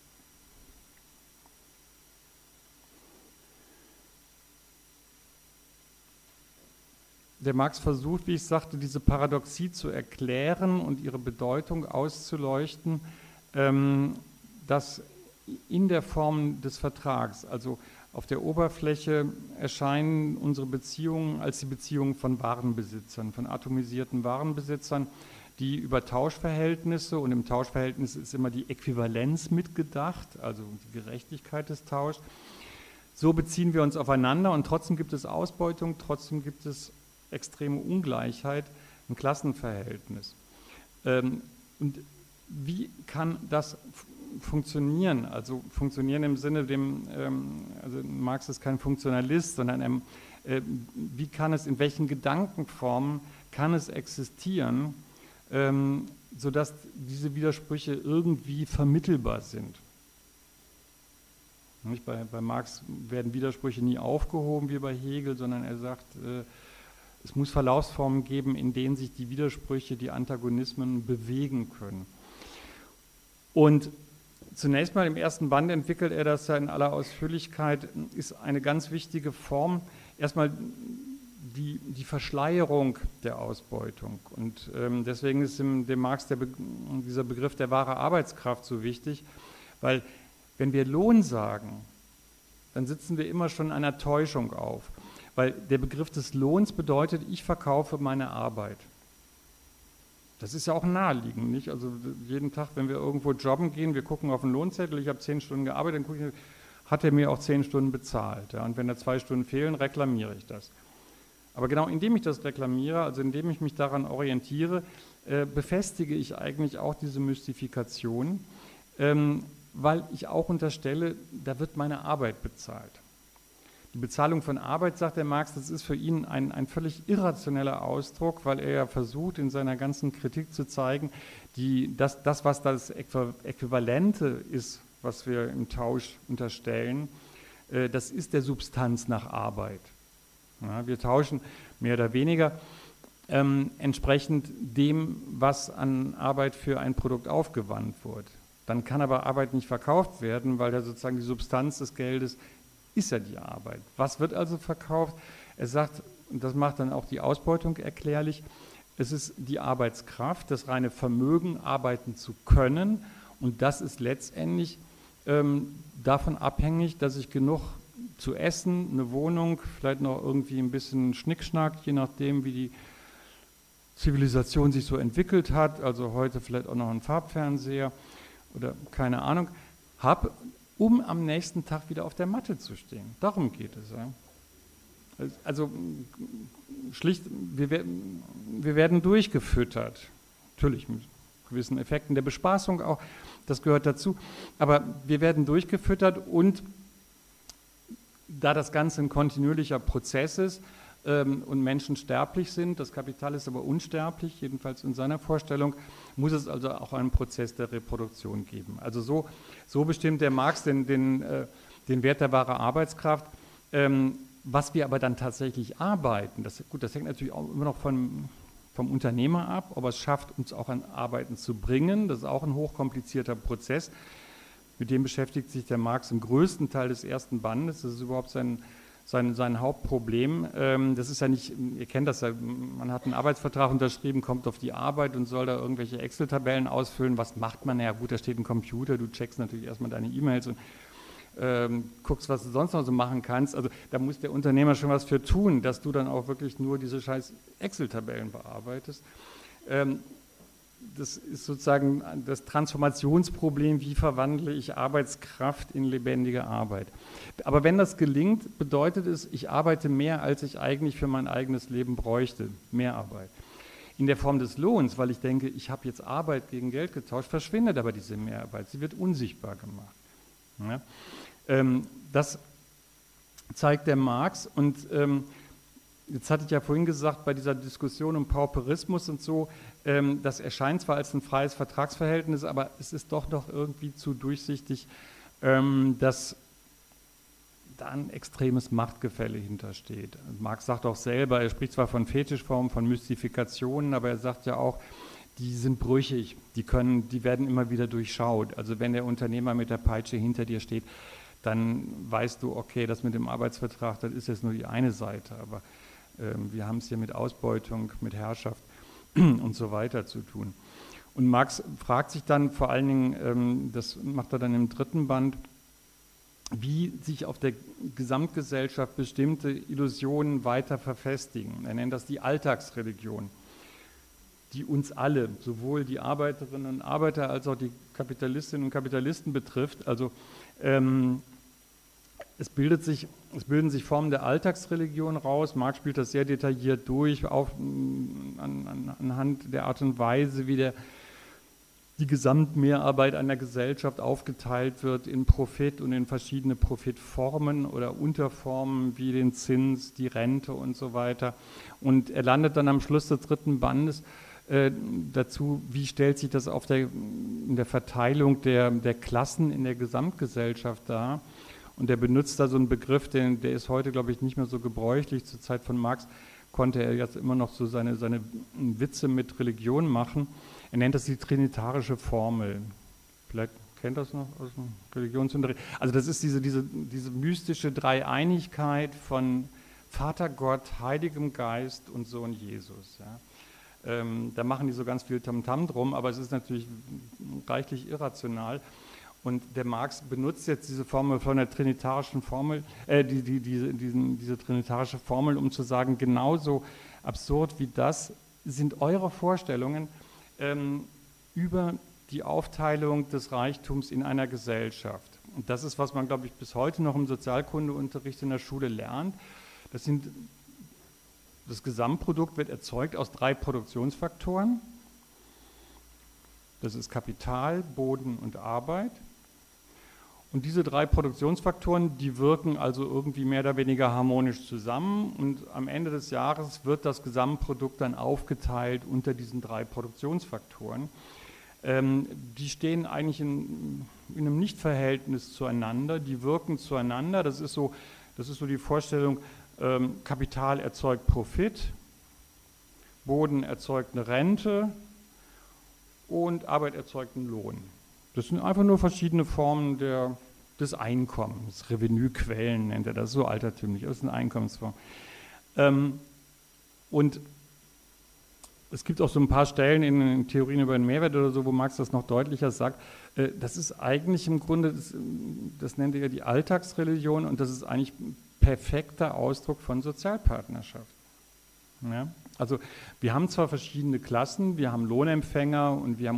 Der Marx versucht, wie ich sagte, diese Paradoxie zu erklären und ihre Bedeutung auszuleuchten, ähm, dass in der Form des Vertrags, also auf der Oberfläche, erscheinen unsere Beziehungen als die Beziehungen von Warenbesitzern, von atomisierten Warenbesitzern, die über Tauschverhältnisse, und im Tauschverhältnis ist immer die Äquivalenz mitgedacht, also die Gerechtigkeit des Tauschs, so beziehen wir uns aufeinander und trotzdem gibt es Ausbeutung, trotzdem gibt es extreme Ungleichheit, ein Klassenverhältnis. Ähm, und wie kann das funktionieren? Also funktionieren im Sinne, dem, ähm, also Marx ist kein Funktionalist, sondern ähm, äh, wie kann es, in welchen Gedankenformen kann es existieren, ähm, sodass diese Widersprüche irgendwie vermittelbar sind? Nicht? Bei, bei Marx werden Widersprüche nie aufgehoben wie bei Hegel, sondern er sagt, äh, es muss Verlaufsformen geben, in denen sich die Widersprüche, die Antagonismen bewegen können. Und Zunächst mal im ersten Band entwickelt er das ja in aller Ausführlichkeit, ist eine ganz wichtige Form, erstmal die, die Verschleierung der Ausbeutung. Und ähm, deswegen ist im, dem Marx der Be dieser Begriff der wahre Arbeitskraft so wichtig, weil wenn wir Lohn sagen, dann sitzen wir immer schon einer Täuschung auf. Weil der Begriff des Lohns bedeutet, ich verkaufe meine Arbeit. Das ist ja auch naheliegend, nicht? Also jeden Tag, wenn wir irgendwo jobben gehen, wir gucken auf den Lohnzettel, ich habe zehn Stunden gearbeitet, dann gucke ich, hat er mir auch zehn Stunden bezahlt. Ja? Und wenn da zwei Stunden fehlen, reklamiere ich das. Aber genau indem ich das reklamiere, also indem ich mich daran orientiere, äh, befestige ich eigentlich auch diese Mystifikation, ähm, weil ich auch unterstelle, da wird meine Arbeit bezahlt. Die Bezahlung von Arbeit, sagt der Marx, das ist für ihn ein, ein völlig irrationeller Ausdruck, weil er ja versucht, in seiner ganzen Kritik zu zeigen, die, dass das, was das Äquivalente ist, was wir im Tausch unterstellen, äh, das ist der Substanz nach Arbeit. Ja, wir tauschen mehr oder weniger ähm, entsprechend dem, was an Arbeit für ein Produkt aufgewandt wird. Dann kann aber Arbeit nicht verkauft werden, weil ja sozusagen die Substanz des Geldes ist ja die Arbeit. Was wird also verkauft? Er sagt, und das macht dann auch die Ausbeutung erklärlich, es ist die Arbeitskraft, das reine Vermögen, arbeiten zu können, und das ist letztendlich ähm, davon abhängig, dass ich genug zu essen, eine Wohnung, vielleicht noch irgendwie ein bisschen Schnickschnack, je nachdem, wie die Zivilisation sich so entwickelt hat, also heute vielleicht auch noch einen Farbfernseher oder keine Ahnung, habe, um am nächsten Tag wieder auf der Matte zu stehen. Darum geht es. Ja. Also schlicht, wir, wir werden durchgefüttert, natürlich mit gewissen Effekten der Bespaßung auch, das gehört dazu, aber wir werden durchgefüttert, und da das Ganze ein kontinuierlicher Prozess ist ähm, und Menschen sterblich sind, das Kapital ist aber unsterblich, jedenfalls in seiner Vorstellung, muss es also auch einen Prozess der Reproduktion geben. Also so, so bestimmt der Marx den, den, äh, den Wert der wahren Arbeitskraft. Ähm, was wir aber dann tatsächlich arbeiten, das, gut, das hängt natürlich auch immer noch von, vom Unternehmer ab, ob er es schafft, uns auch an Arbeiten zu bringen. Das ist auch ein hochkomplizierter Prozess. Mit dem beschäftigt sich der Marx im größten Teil des ersten Bandes. Das ist überhaupt sein, sein, sein Hauptproblem. Das ist ja nicht, ihr kennt das ja, man hat einen Arbeitsvertrag unterschrieben, kommt auf die Arbeit und soll da irgendwelche Excel-Tabellen ausfüllen. Was macht man? Ja gut, da steht ein Computer, du checkst natürlich erstmal deine E-Mails und ähm, guckst, was du sonst noch so machen kannst. Also da muss der Unternehmer schon was für tun, dass du dann auch wirklich nur diese scheiß Excel-Tabellen bearbeitest. Ähm, Das ist sozusagen das Transformationsproblem, wie verwandle ich Arbeitskraft in lebendige Arbeit. Aber wenn das gelingt, bedeutet es, ich arbeite mehr, als ich eigentlich für mein eigenes Leben bräuchte, mehr Arbeit. In der Form des Lohns, weil ich denke, ich habe jetzt Arbeit gegen Geld getauscht, verschwindet aber diese Mehrarbeit, sie wird unsichtbar gemacht. Ja? Ähm, das zeigt der Marx, und ähm, jetzt hatte ich ja vorhin gesagt, bei dieser Diskussion um Pauperismus und so, ähm, das erscheint zwar als ein freies Vertragsverhältnis, aber es ist doch noch irgendwie zu durchsichtig, ähm, dass da ein extremes Machtgefälle hintersteht. Marx sagt auch selber, er spricht zwar von Fetischformen, von Mystifikationen, aber er sagt ja auch, die sind brüchig, die können, die werden immer wieder durchschaut. Also wenn der Unternehmer mit der Peitsche hinter dir steht, dann weißt du, okay, das mit dem Arbeitsvertrag, das ist jetzt nur die eine Seite, aber ähm, wir haben es hier mit Ausbeutung, mit Herrschaft und so weiter zu tun. Und Marx fragt sich dann vor allen Dingen, ähm, das macht er dann im dritten Band, wie sich auf der Gesamtgesellschaft bestimmte Illusionen weiter verfestigen. Er nennt das die Alltagsreligion, die uns alle, sowohl die Arbeiterinnen und Arbeiter als auch die Kapitalistinnen und Kapitalisten betrifft. Also ähm, es, bildet sich, es bilden sich Formen der Alltagsreligion raus. Marx spielt das sehr detailliert durch, auf, an, an, anhand der Art und Weise, wie der, die Gesamtmehrarbeit einer Gesellschaft aufgeteilt wird in Profit und in verschiedene Profitformen oder Unterformen wie den Zins, die Rente und so weiter. Und er landet dann am Schluss des dritten Bandes äh, dazu, wie stellt sich das auf der, in der Verteilung der, der Klassen in der Gesamtgesellschaft dar. Und er benutzt da so einen Begriff, den, der ist heute, glaube ich, nicht mehr so gebräuchlich. Zur Zeit von Marx konnte er jetzt immer noch so seine, seine Witze mit Religion machen. Er nennt das die trinitarische Formel. Vielleicht kennt das noch aus dem Religionsunterricht. Also das ist diese, diese, diese mystische Dreieinigkeit von Vater Gott, Heiligem Geist und Sohn Jesus. Ja. Ähm, da machen die so ganz viel Tamtam drum, aber es ist natürlich reichlich irrational. Und der Marx benutzt jetzt diese Formel von der trinitarischen Formel, äh, die, die, diese, diesen, diese trinitarische Formel, um zu sagen, genauso absurd wie das sind eure Vorstellungen ähm, über die Aufteilung des Reichtums in einer Gesellschaft. Und das ist, was man, glaube ich, bis heute noch im Sozialkundeunterricht in der Schule lernt. Das sind Das Gesamtprodukt wird erzeugt aus drei Produktionsfaktoren. Das ist Kapital, Boden und Arbeit. Und diese drei Produktionsfaktoren, die wirken also irgendwie mehr oder weniger harmonisch zusammen. Und am Ende des Jahres wird das Gesamtprodukt dann aufgeteilt unter diesen drei Produktionsfaktoren. Ähm, die stehen eigentlich in, in einem Nichtverhältnis zueinander. Die wirken zueinander. Das ist so, das ist so die Vorstellung, Ähm, Kapital erzeugt Profit, Boden erzeugt eine Rente und Arbeit erzeugt einen Lohn. Das sind einfach nur verschiedene Formen der, des Einkommens. Revenuequellen nennt er das, so altertümlich, das ist eine Einkommensform. Ähm, und es gibt auch so ein paar Stellen in, in Theorien über den Mehrwert oder so, wo Marx das noch deutlicher sagt. Äh, das ist eigentlich im Grunde, das, das nennt er ja die Alltagsreligion, und das ist eigentlich perfekter Ausdruck von Sozialpartnerschaft. Ja? Also wir haben zwar verschiedene Klassen, wir haben Lohnempfänger und wir haben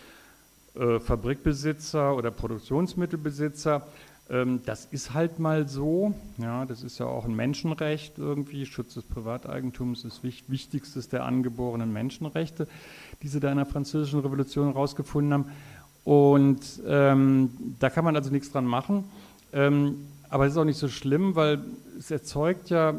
äh, Fabrikbesitzer oder Produktionsmittelbesitzer. Ähm, das ist halt mal so. Ja, das ist ja auch ein Menschenrecht irgendwie. Schutz des Privateigentums ist das wichtigstes der angeborenen Menschenrechte, die sie da in der Französischen Revolution rausgefunden haben. Und ähm, da kann man also nichts dran machen. Ähm, Aber es ist auch nicht so schlimm, weil es erzeugt ja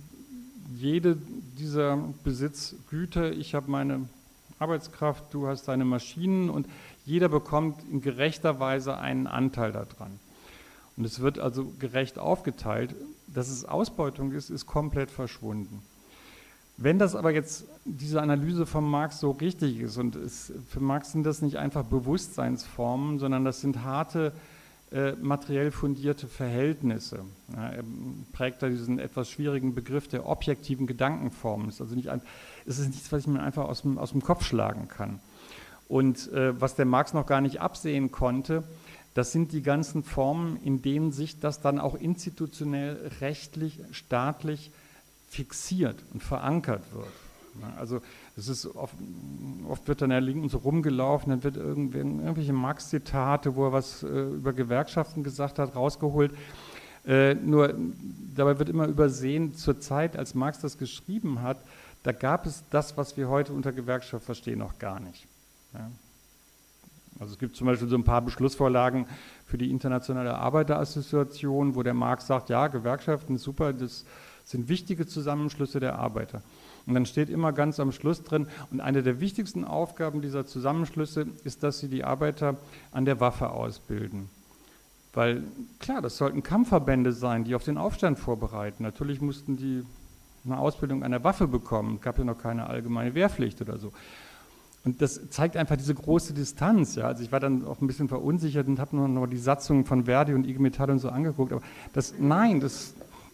jede dieser Besitzgüter. Ich habe meine Arbeitskraft, du hast deine Maschinen, und jeder bekommt in gerechter Weise einen Anteil daran. Und es wird also gerecht aufgeteilt. Dass es Ausbeutung ist, ist komplett verschwunden. Wenn das aber jetzt, diese Analyse von Marx so richtig ist, und es, für Marx sind das nicht einfach Bewusstseinsformen, sondern das sind harte, Äh, materiell fundierte Verhältnisse. Ja, er prägt da diesen etwas schwierigen Begriff der objektiven Gedankenformen. Es ist also nicht ein, es ist nichts, was ich mir einfach aus dem, aus dem Kopf schlagen kann. Und äh, was der Marx noch gar nicht absehen konnte, das sind die ganzen Formen, in denen sich das dann auch institutionell, rechtlich, staatlich fixiert und verankert wird. Ja, also es ist oft, oft wird dann der Linken so rumgelaufen, dann wird irgendwelche Marx-Zitate, wo er was äh, über Gewerkschaften gesagt hat, rausgeholt. Äh, nur dabei wird immer übersehen, zur Zeit, als Marx das geschrieben hat, da gab es das, was wir heute unter Gewerkschaft verstehen, noch gar nicht. Ja. Also es gibt zum Beispiel so ein paar Beschlussvorlagen für die Internationale Arbeiterassoziation, wo der Marx sagt, ja, Gewerkschaften ist super, das sind wichtige Zusammenschlüsse der Arbeiter. Und dann steht immer ganz am Schluss drin, und eine der wichtigsten Aufgaben dieser Zusammenschlüsse ist, dass sie die Arbeiter an der Waffe ausbilden. Weil, klar, das sollten Kampfverbände sein, die auf den Aufstand vorbereiten. Natürlich mussten die eine Ausbildung an der Waffe bekommen. Es gab ja noch keine allgemeine Wehrpflicht oder so. Und das zeigt einfach diese große Distanz. Ja. Also ich war dann auch ein bisschen verunsichert und habe nur noch die Satzungen von Verdi und I G Metall und so angeguckt. Aber das, nein, das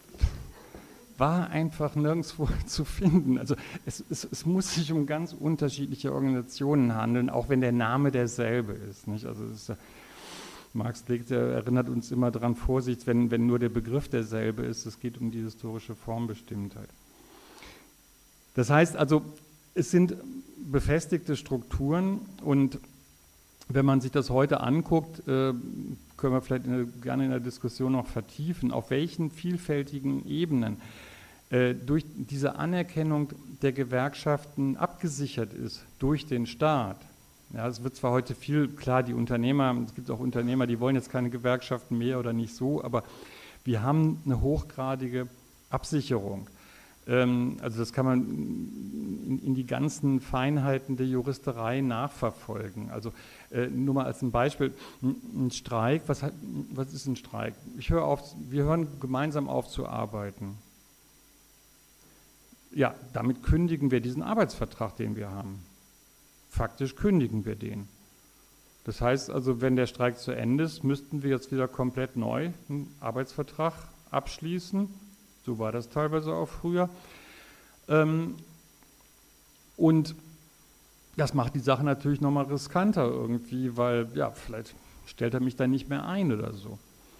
war einfach nirgendwo zu finden. Also es, es, es muss sich um ganz unterschiedliche Organisationen handeln, auch wenn der Name derselbe ist. Nicht? Also es ist, Marx legt, erinnert uns immer daran, Vorsicht, wenn, wenn nur der Begriff derselbe ist. Es geht um die historische Formbestimmtheit. Das heißt also, es sind befestigte Strukturen, und wenn man sich das heute anguckt, äh, können wir vielleicht in der, gerne in der Diskussion noch vertiefen, auf welchen vielfältigen Ebenen äh, durch diese Anerkennung der Gewerkschaften abgesichert ist durch den Staat. Ja, es wird zwar heute viel, klar, die Unternehmer, es gibt auch Unternehmer, die wollen jetzt keine Gewerkschaften mehr oder nicht so, aber wir haben eine hochgradige Absicherung. Ähm, also das kann man in, in die ganzen Feinheiten der Juristerei nachverfolgen. Also äh, nur mal als ein Beispiel, ein, ein Streik, was, hat, was ist ein Streik? Ich höre auf, wir hören gemeinsam auf zu arbeiten. Ja, damit kündigen wir diesen Arbeitsvertrag, den wir haben. Faktisch kündigen wir den. Das heißt also, wenn der Streik zu Ende ist, müssten wir jetzt wieder komplett neu einen Arbeitsvertrag abschließen. So war das teilweise auch früher. Und das macht die Sache natürlich nochmal riskanter irgendwie, weil ja, vielleicht stellt er mich dann nicht mehr ein oder so.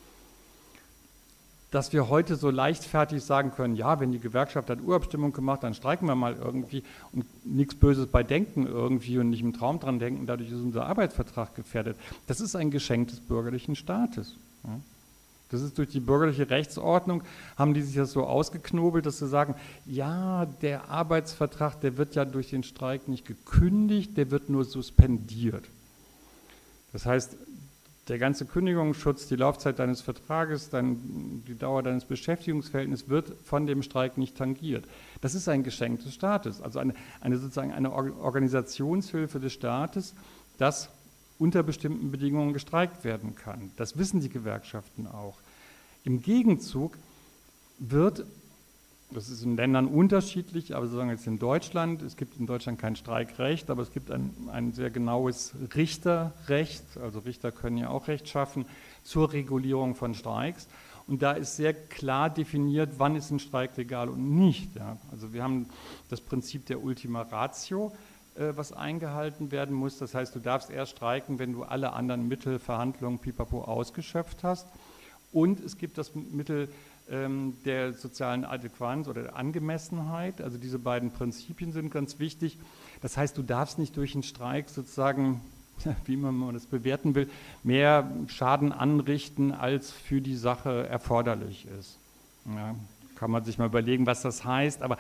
Dass wir heute so leichtfertig sagen können, ja, wenn die Gewerkschaft hat Urabstimmung gemacht, dann streiken wir mal irgendwie und nichts Böses bei denken irgendwie und nicht im Traum dran denken, dadurch ist unser Arbeitsvertrag gefährdet. Das ist ein Geschenk des bürgerlichen Staates. Ja. Das ist durch die bürgerliche Rechtsordnung, haben die sich das so ausgeknobelt, dass sie sagen, ja, der Arbeitsvertrag, der wird ja durch den Streik nicht gekündigt, der wird nur suspendiert. Das heißt, der ganze Kündigungsschutz, die Laufzeit deines Vertrages, dein, die Dauer deines Beschäftigungsverhältnisses wird von dem Streik nicht tangiert. Das ist ein Geschenk des Staates, also eine, eine sozusagen eine Organisationshilfe des Staates, dass unter bestimmten Bedingungen gestreikt werden kann. Das wissen die Gewerkschaften auch. Im Gegenzug wird, das ist in Ländern unterschiedlich, aber sozusagen jetzt in Deutschland, es gibt in Deutschland kein Streikrecht, aber es gibt ein, ein sehr genaues Richterrecht, also Richter können ja auch Recht schaffen, zur Regulierung von Streiks. Und da ist sehr klar definiert, wann ist ein Streik legal und nicht. Ja. Also wir haben das Prinzip der Ultima Ratio, was eingehalten werden muss. Das heißt, du darfst erst streiken, wenn du alle anderen Mittel, Verhandlungen, pipapo ausgeschöpft hast. Und es gibt das Mittel ähm, der sozialen Adäquanz oder der Angemessenheit. Also diese beiden Prinzipien sind ganz wichtig. Das heißt, du darfst nicht durch einen Streik sozusagen, wie immer man das bewerten will, mehr Schaden anrichten, als für die Sache erforderlich ist. Ja, kann man sich mal überlegen, was das heißt. Aber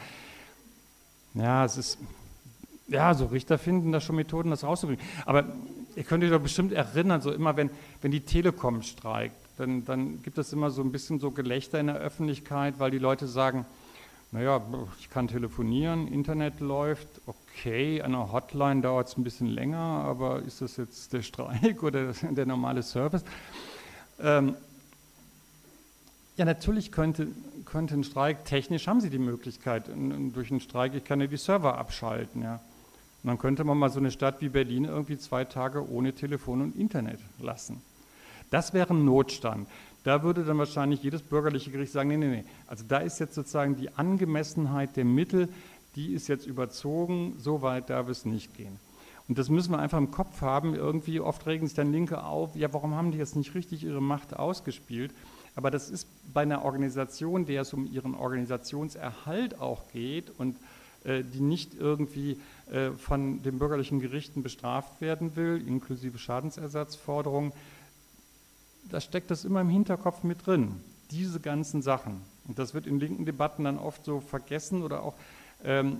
ja, es ist... Ja, so Richter finden da schon Methoden, das rauszubringen. Aber ihr könnt euch doch bestimmt erinnern, so immer wenn, wenn die Telekom streikt, dann, dann gibt es immer so ein bisschen so Gelächter in der Öffentlichkeit, weil die Leute sagen, naja, ich kann telefonieren, Internet läuft, okay, an einer Hotline dauert es ein bisschen länger, aber ist das jetzt der Streik oder der normale Service? Ähm, ja, natürlich könnte, könnte ein Streik, technisch haben sie die Möglichkeit, durch einen Streik, ich kann ja die Server abschalten, ja. Und dann könnte man mal so eine Stadt wie Berlin irgendwie zwei Tage ohne Telefon und Internet lassen. Das wäre ein Notstand. Da würde dann wahrscheinlich jedes bürgerliche Gericht sagen, nee, nee, nee, also da ist jetzt sozusagen die Angemessenheit der Mittel, die ist jetzt überzogen, so weit darf es nicht gehen. Und das müssen wir einfach im Kopf haben, irgendwie oft regen sich dann Linke auf, ja, warum haben die jetzt nicht richtig ihre Macht ausgespielt? Aber das ist bei einer Organisation, der es um ihren Organisationserhalt auch geht und äh, die nicht irgendwie äh, von den bürgerlichen Gerichten bestraft werden will, inklusive Schadensersatzforderungen, da steckt das immer im Hinterkopf mit drin, diese ganzen Sachen. Und das wird in linken Debatten dann oft so vergessen oder auch, ähm,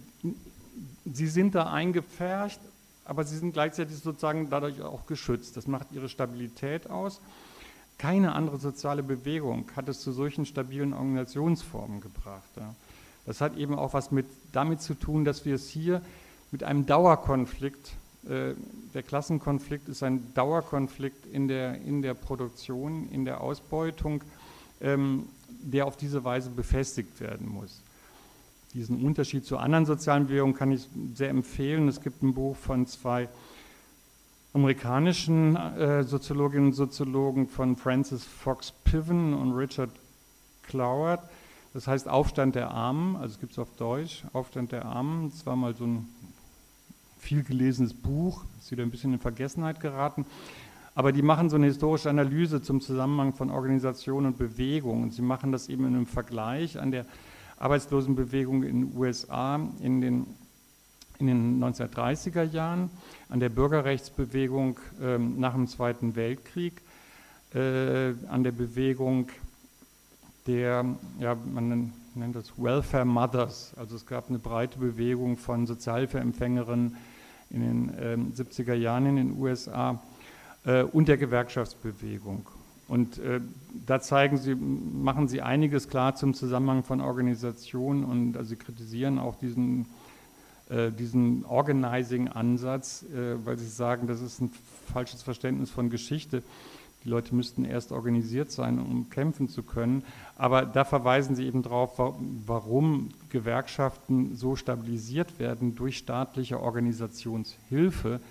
sie sind da eingepfercht, aber sie sind gleichzeitig sozusagen dadurch auch geschützt. Das macht ihre Stabilität aus. Keine andere soziale Bewegung hat es zu solchen stabilen Organisationsformen gebracht. Ja. Das hat eben auch was mit, damit zu tun, dass wir es hier mit einem Dauerkonflikt, äh, der Klassenkonflikt ist ein Dauerkonflikt in der, in der Produktion, in der Ausbeutung, ähm, der auf diese Weise befestigt werden muss. Diesen Unterschied zu anderen sozialen Bewegungen kann ich sehr empfehlen. Es gibt ein Buch von zwei amerikanischen äh, Soziologinnen und Soziologen von Francis Fox Piven und Richard Cloward. Das heißt Aufstand der Armen, also es gibt es auf Deutsch, Aufstand der Armen. Das war mal so ein viel gelesenes Buch, ist wieder ein bisschen in Vergessenheit geraten. Aber die machen so eine historische Analyse zum Zusammenhang von Organisation und Bewegung. Und sie machen das eben in einem Vergleich an der Arbeitslosenbewegung in den U S A in den in den neunzehnhundertdreißiger Jahren, an der Bürgerrechtsbewegung ähm, nach dem Zweiten Weltkrieg, äh, an der Bewegung der, ja, man nennt das Welfare Mothers, also es gab eine breite Bewegung von Sozialhilfeempfängerinnen in den ähm, siebziger Jahren in den U S A äh, und der Gewerkschaftsbewegung. Und äh, da zeigen sie, machen sie einiges klar zum Zusammenhang von Organisationen und also sie kritisieren auch diesen diesen Organizing-Ansatz, weil sie sagen, das ist ein falsches Verständnis von Geschichte. Die Leute müssten erst organisiert sein, um kämpfen zu können. Aber da verweisen sie eben darauf, warum Gewerkschaften so stabilisiert werden durch staatliche Organisationshilfe,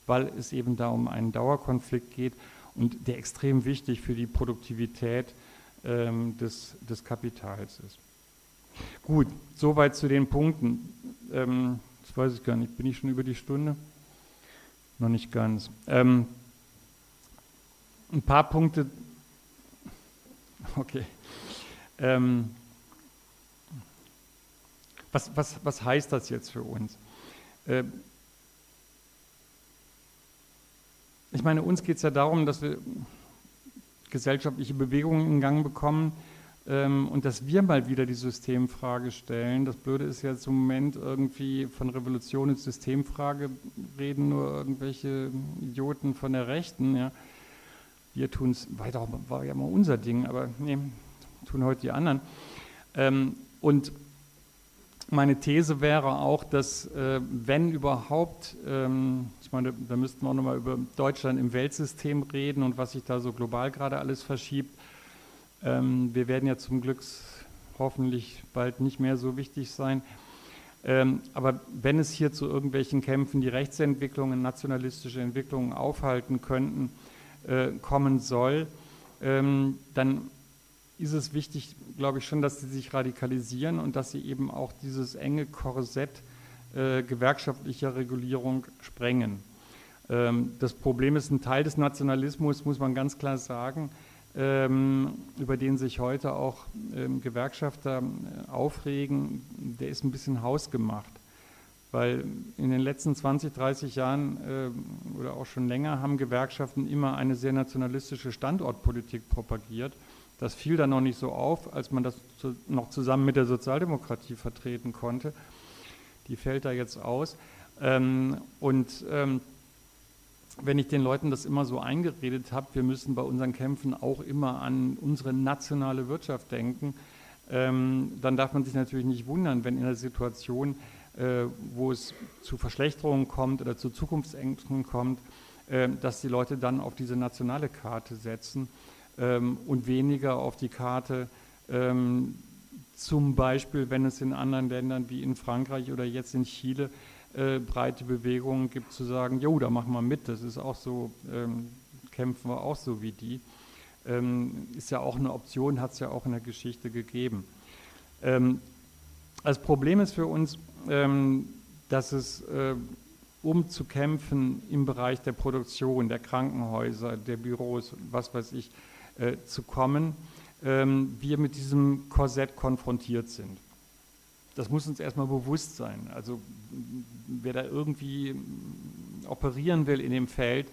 weil es eben da um einen Dauerkonflikt geht und der extrem wichtig für die Produktivität ähm, des, des Kapitals ist. Gut, soweit zu den Punkten. Ähm, das weiß ich gar nicht, bin ich schon über die Stunde? Noch nicht ganz. Ähm, ein paar Punkte, okay. Ähm, was, was, was heißt das jetzt für uns? Ähm, ich meine, uns geht es ja darum, dass wir gesellschaftliche Bewegungen in Gang bekommen ähm, und dass wir mal wieder die Systemfrage stellen. Das Blöde ist ja zum Moment irgendwie von Revolution und Systemfrage reden nur irgendwelche Idioten von der Rechten. Ja. Wir tun es, weiter war ja mal unser Ding, aber nee, tun heute die anderen. Ähm, und meine These wäre auch, dass äh, wenn überhaupt, ähm, ich meine, da müssten wir auch nochmal über Deutschland im Weltsystem reden und was sich da so global gerade alles verschiebt. Ähm, wir werden ja zum Glück hoffentlich bald nicht mehr so wichtig sein. Ähm, aber wenn es hier zu irgendwelchen Kämpfen, die Rechtsentwicklungen, nationalistische Entwicklungen aufhalten könnten, äh, kommen soll, ähm, dann ist es wichtig, glaube ich schon, dass sie sich radikalisieren und dass sie eben auch dieses enge Korsett äh, gewerkschaftlicher Regulierung sprengen. Ähm, das Problem ist, ein Teil des Nationalismus, muss man ganz klar sagen, ähm, über den sich heute auch ähm, Gewerkschafter äh, aufregen, der ist ein bisschen hausgemacht. Weil in den letzten zwanzig, dreißig Jahren äh, oder auch schon länger haben Gewerkschaften immer eine sehr nationalistische Standortpolitik propagiert. Das fiel dann noch nicht so auf, als man das zu, noch zusammen mit der Sozialdemokratie vertreten konnte. Die fällt da jetzt aus. Ähm, und ähm, wenn ich den Leuten das immer so eingeredet habe, wir müssen bei unseren Kämpfen auch immer an unsere nationale Wirtschaft denken, ähm, dann darf man sich natürlich nicht wundern, wenn in der Situation, äh, wo es zu Verschlechterungen kommt oder zu Zukunftsängsten kommt, äh, dass die Leute dann auf diese nationale Karte setzen und weniger auf die Karte, ähm, zum Beispiel, wenn es in anderen Ländern wie in Frankreich oder jetzt in Chile äh, breite Bewegungen gibt, zu sagen, jo, da machen wir mit, das ist auch so, ähm, kämpfen wir auch so wie die. Ähm, ist ja auch eine Option, hat es ja auch in der Geschichte gegeben. Ähm, das Problem ist für uns, ähm, dass es, äh, um zu kämpfen im Bereich der Produktion, der Krankenhäuser, der Büros, was weiß ich, Äh, zu kommen, ähm, wir mit diesem Korsett konfrontiert sind. Das muss uns erstmal bewusst sein. Also wer da irgendwie operieren will in dem Feld,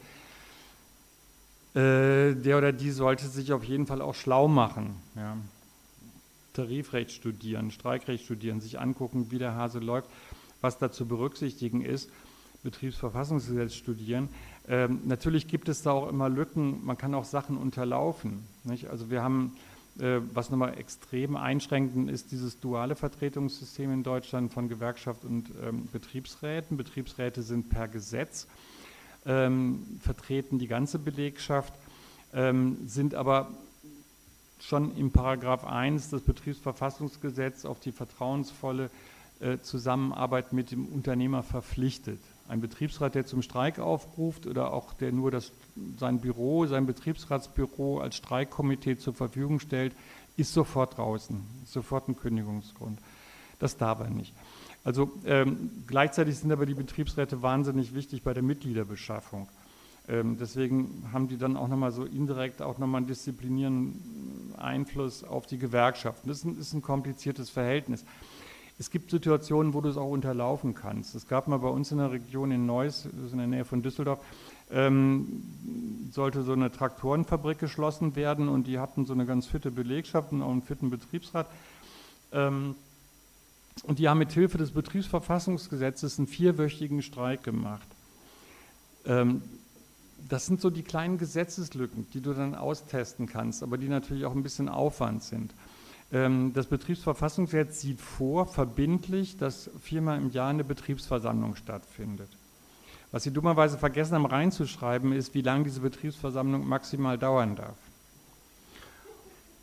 äh, der oder die sollte sich auf jeden Fall auch schlau machen. Ja. Tarifrecht studieren, Streikrecht studieren, sich angucken, wie der Hase läuft, was da zu berücksichtigen ist, Betriebsverfassungsgesetz studieren. Ähm, natürlich gibt es da auch immer Lücken, man kann auch Sachen unterlaufen. Nicht? Also wir haben, äh, was nochmal extrem einschränkend ist, dieses duale Vertretungssystem in Deutschland von Gewerkschaft und ähm, Betriebsräten. Betriebsräte sind per Gesetz, ähm, vertreten die ganze Belegschaft, ähm, sind aber schon im Paragraph eins des Betriebsverfassungsgesetzes auf die vertrauensvolle äh, Zusammenarbeit mit dem Unternehmer verpflichtet. Ein Betriebsrat, der zum Streik aufruft oder auch der nur das, sein Büro, sein Betriebsratsbüro als Streikkomitee zur Verfügung stellt, ist sofort draußen, ist sofort ein Kündigungsgrund. Das darf er nicht. Also ähm, gleichzeitig sind aber die Betriebsräte wahnsinnig wichtig bei der Mitgliederbeschaffung. Ähm, deswegen haben die dann auch nochmal so indirekt auch nochmal einen disziplinierenden Einfluss auf die Gewerkschaften. Das ist ein, ist ein kompliziertes Verhältnis. Es gibt Situationen, wo du es auch unterlaufen kannst. Es gab mal bei uns in der Region in Neuss, das ist in der Nähe von Düsseldorf, ähm, sollte so eine Traktorenfabrik geschlossen werden und die hatten so eine ganz fitte Belegschaft und auch einen fitten Betriebsrat. Ähm, und die haben mit Hilfe des Betriebsverfassungsgesetzes einen vierwöchigen Streik gemacht. Ähm, das sind so die kleinen Gesetzeslücken, die du dann austesten kannst, aber die natürlich auch ein bisschen Aufwand sind. Das Betriebsverfassungsgesetz sieht vor, verbindlich, dass viermal im Jahr eine Betriebsversammlung stattfindet. Was Sie dummerweise vergessen haben reinzuschreiben, ist, wie lange diese Betriebsversammlung maximal dauern darf.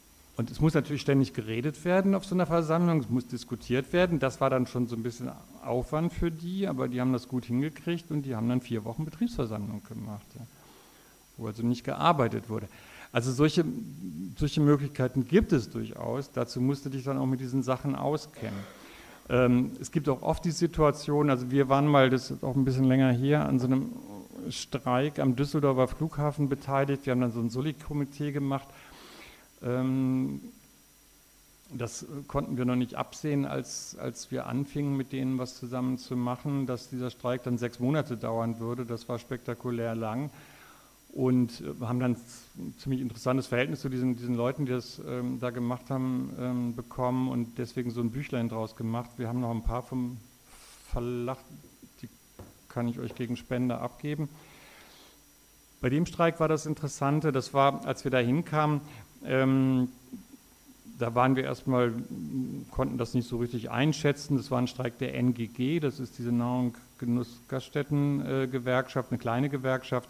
Und es muss natürlich ständig geredet werden auf so einer Versammlung, es muss diskutiert werden. Das war dann schon so ein bisschen Aufwand für die, aber die haben das gut hingekriegt und die haben dann vier Wochen Betriebsversammlung gemacht, ja, wo also nicht gearbeitet wurde. Also solche, solche Möglichkeiten gibt es durchaus. Dazu musst du dich dann auch mit diesen Sachen auskennen. Ähm, es gibt auch oft die Situation, also wir waren mal, das ist auch ein bisschen länger her, an so einem Streik am Düsseldorfer Flughafen beteiligt. Wir haben dann so ein Soli-Komitee gemacht. Ähm, das konnten wir noch nicht absehen, als, als wir anfingen, mit denen was zusammen zu machen, dass dieser Streik dann sechs Monate dauern würde. Das war spektakulär lang. Und haben dann ein ziemlich interessantes Verhältnis zu diesen, diesen Leuten, die das ähm, da gemacht haben, ähm, bekommen und deswegen so ein Büchlein draus gemacht. Wir haben noch ein paar vom Verlag, die kann ich euch gegen Spende abgeben. Bei dem Streik war das Interessante, das war, als wir da hinkamen, ähm, da waren wir erstmal, konnten das nicht so richtig einschätzen. Das war ein Streik der N G G, das ist diese Nahrung, Genuss, Gaststätten-Gewerkschaft, eine kleine Gewerkschaft.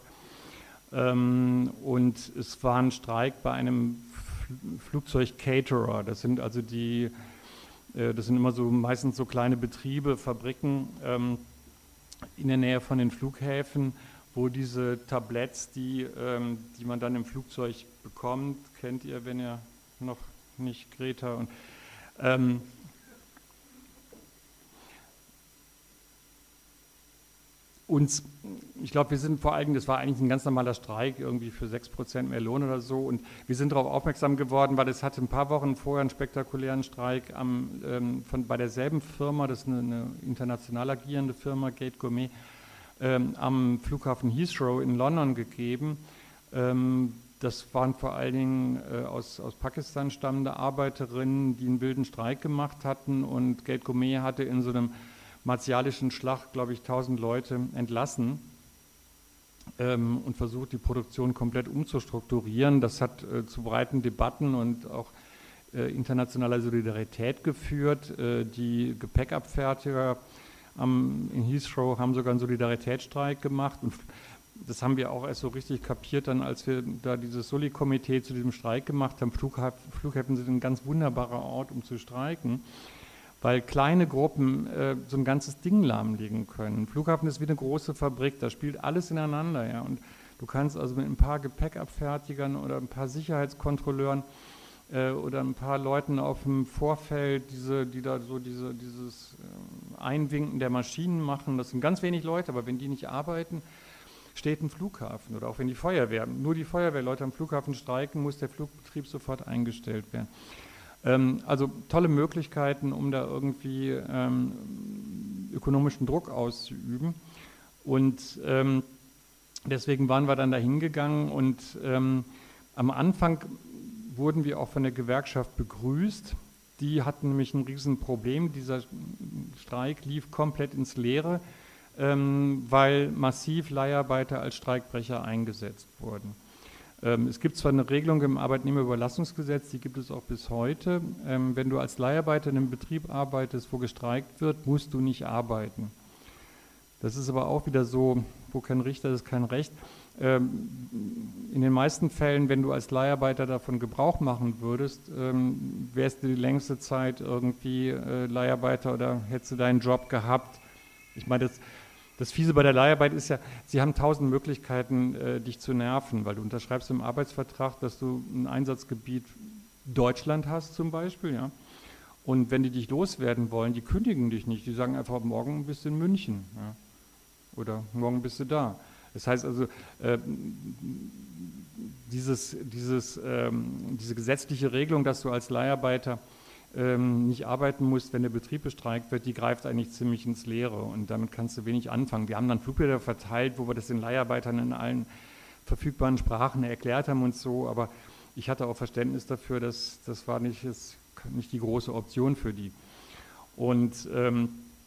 Und es war ein Streik bei einem Flugzeug-Caterer. Das sind also die, das sind immer so meistens so kleine Betriebe, Fabriken in der Nähe von den Flughäfen, wo diese Tabletts, die, die man dann im Flugzeug bekommt, kennt ihr, wenn ihr noch nicht Greta und ähm, uns, ich glaube, wir sind vor allem, das war eigentlich ein ganz normaler Streik, irgendwie für sechs Prozent mehr Lohn oder so, und wir sind darauf aufmerksam geworden, weil es hatte ein paar Wochen vorher einen spektakulären Streik am, ähm, von, bei derselben Firma, das ist eine, eine international agierende Firma, Gate Gourmet, ähm, am Flughafen Heathrow in London gegeben. Ähm, das waren vor allen Dingen äh, aus, aus Pakistan stammende Arbeiterinnen, die einen wilden Streik gemacht hatten, und Gate Gourmet hatte in so einem martialischen Schlag, glaube ich, tausend Leute entlassen ähm, und versucht, die Produktion komplett umzustrukturieren. Das hat äh, zu breiten Debatten und auch äh, internationaler Solidarität geführt. Äh, die Gepäckabfertiger am, in Heathrow haben sogar einen Solidaritätsstreik gemacht, und das haben wir auch erst so richtig kapiert, dann, als wir da dieses Soli-Komitee zu diesem Streik gemacht haben. Flughäfen, Flughäfen sind ein ganz wunderbarer Ort, um zu streiken, weil kleine Gruppen äh, so ein ganzes Ding lahmlegen können. Ein Flughafen ist wie eine große Fabrik, da spielt alles ineinander, ja, und du kannst also mit ein paar Gepäckabfertigern oder ein paar Sicherheitskontrolleuren äh, oder ein paar Leuten auf dem Vorfeld, diese, die da so diese, dieses äh, Einwinken der Maschinen machen, das sind ganz wenig Leute, aber wenn die nicht arbeiten, steht ein Flughafen, oder auch wenn die Feuerwehr, nur die Feuerwehrleute am Flughafen streiken, muss der Flugbetrieb sofort eingestellt werden. Also tolle Möglichkeiten, um da irgendwie ähm, ökonomischen Druck auszuüben, und ähm, deswegen waren wir dann da hingegangen, und ähm, am Anfang wurden wir auch von der Gewerkschaft begrüßt. Die hatten nämlich ein Riesenproblem, dieser Streik lief komplett ins Leere, ähm, weil massiv Leiharbeiter als Streikbrecher eingesetzt wurden. Es gibt zwar eine Regelung im Arbeitnehmerüberlassungsgesetz, die gibt es auch bis heute. Wenn du als Leiharbeiter in einem Betrieb arbeitest, wo gestreikt wird, musst du nicht arbeiten. Das ist aber auch wieder so, wo kein Richter ist, kein Recht. In den meisten Fällen, wenn du als Leiharbeiter davon Gebrauch machen würdest, wärst du die längste Zeit irgendwie Leiharbeiter oder hättest du deinen Job gehabt. Ich meine, das Das Fiese bei der Leiharbeit ist ja, sie haben tausend Möglichkeiten, äh, dich zu nerven, weil du unterschreibst im Arbeitsvertrag, dass du ein Einsatzgebiet Deutschland hast zum Beispiel, ja. Und wenn die dich loswerden wollen, die kündigen dich nicht, die sagen einfach, morgen bist du in München, ja. Oder morgen bist du da. Das heißt also, äh, dieses, dieses, ähm, diese gesetzliche Regelung, dass du als Leiharbeiter Ähm, nicht arbeiten musst, wenn der Betrieb bestreikt wird, die greift eigentlich ziemlich ins Leere, und damit kannst du wenig anfangen. Wir haben dann Flugblätter verteilt, wo wir das den Leiharbeitern in allen verfügbaren Sprachen erklärt haben und so, aber ich hatte auch Verständnis dafür, dass das war nicht, das, nicht die große Option für die. Und ähm,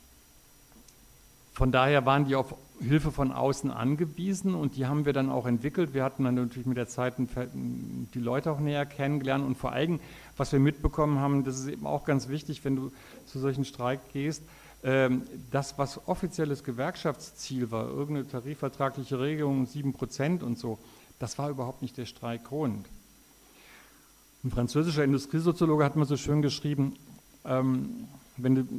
von daher waren die auf Hilfe von außen angewiesen, und die haben wir dann auch entwickelt. Wir hatten dann natürlich mit der Zeit die Leute auch näher kennengelernt, und vor allem, was wir mitbekommen haben, das ist eben auch ganz wichtig, wenn du zu solchen Streik gehst, das, was offizielles Gewerkschaftsziel war, irgendeine tarifvertragliche Regelung, sieben Prozent und so, das war überhaupt nicht der Streikgrund. Ein französischer Industriesoziologe hat mal so schön geschrieben, ähm, wenn, du,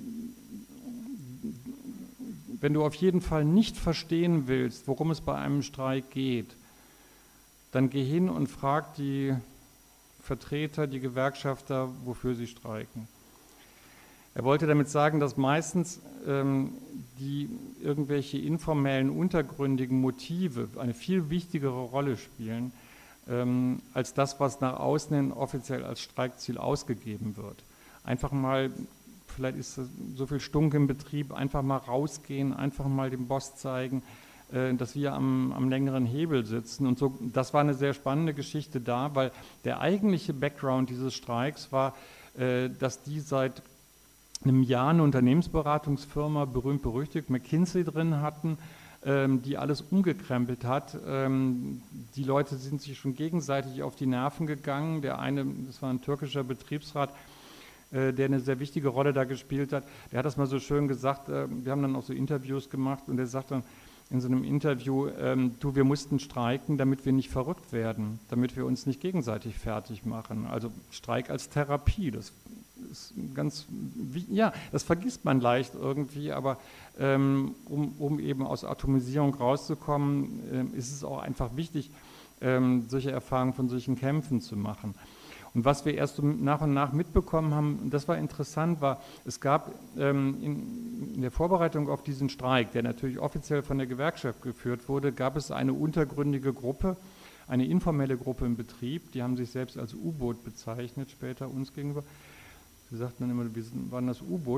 wenn du auf jeden Fall nicht verstehen willst, worum es bei einem Streik geht, dann geh hin und frag die Vertreter, die Gewerkschafter, wofür sie streiken. Er wollte damit sagen, dass meistens ähm, die irgendwelche informellen, untergründigen Motive eine viel wichtigere Rolle spielen, ähm, als das, was nach außen hin offiziell als Streikziel ausgegeben wird. Einfach mal, vielleicht ist so viel Stunk im Betrieb, einfach mal rausgehen, einfach mal dem Boss zeigen, äh, dass wir am, am längeren Hebel sitzen. Und so, das war eine sehr spannende Geschichte da, weil der eigentliche Background dieses Streiks war, äh, dass die seit einem Jahr eine Unternehmensberatungsfirma, berühmt berüchtigt, McKinsey drin hatten, ähm, die alles umgekrempelt hat. Ähm, die Leute sind sich schon gegenseitig auf die Nerven gegangen. Der eine, das war ein türkischer Betriebsrat, äh, der eine sehr wichtige Rolle da gespielt hat, der hat das mal so schön gesagt, äh, wir haben dann auch so Interviews gemacht und der sagt dann in so einem Interview, ähm, du, wir mussten streiken, damit wir nicht verrückt werden, damit wir uns nicht gegenseitig fertig machen. Also Streik als Therapie, das ist ganz, ja, das vergisst man leicht irgendwie, aber ähm, um, um eben aus Atomisierung rauszukommen, ähm, ist es auch einfach wichtig, ähm, solche Erfahrungen von solchen Kämpfen zu machen. Und was wir erst so nach und nach mitbekommen haben, und das war interessant, war, es gab ähm, in, in der Vorbereitung auf diesen Streik, der natürlich offiziell von der Gewerkschaft geführt wurde, gab es eine untergründige Gruppe, eine informelle Gruppe im Betrieb, die haben sich selbst als U-Boot bezeichnet, später uns gegenüber. Sie sagten dann immer, wir waren das U-Boot.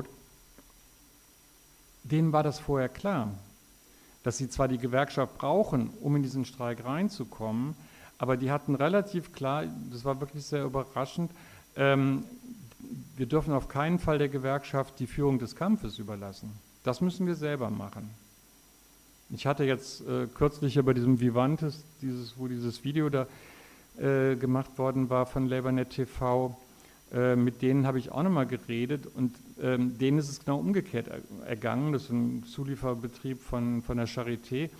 Denen war das vorher klar, dass sie zwar die Gewerkschaft brauchen, um in diesen Streik reinzukommen, aber die hatten relativ klar, das war wirklich sehr überraschend, ähm, wir dürfen auf keinen Fall der Gewerkschaft die Führung des Kampfes überlassen. Das müssen wir selber machen. Ich hatte jetzt äh, kürzlich bei diesem Vivantes, dieses, wo dieses Video da äh, gemacht worden war von LabourNet T V, äh, mit denen habe ich auch nochmal geredet und ähm, denen ist es genau umgekehrt ergangen. Das ist ein Zulieferbetrieb von, von der Charité.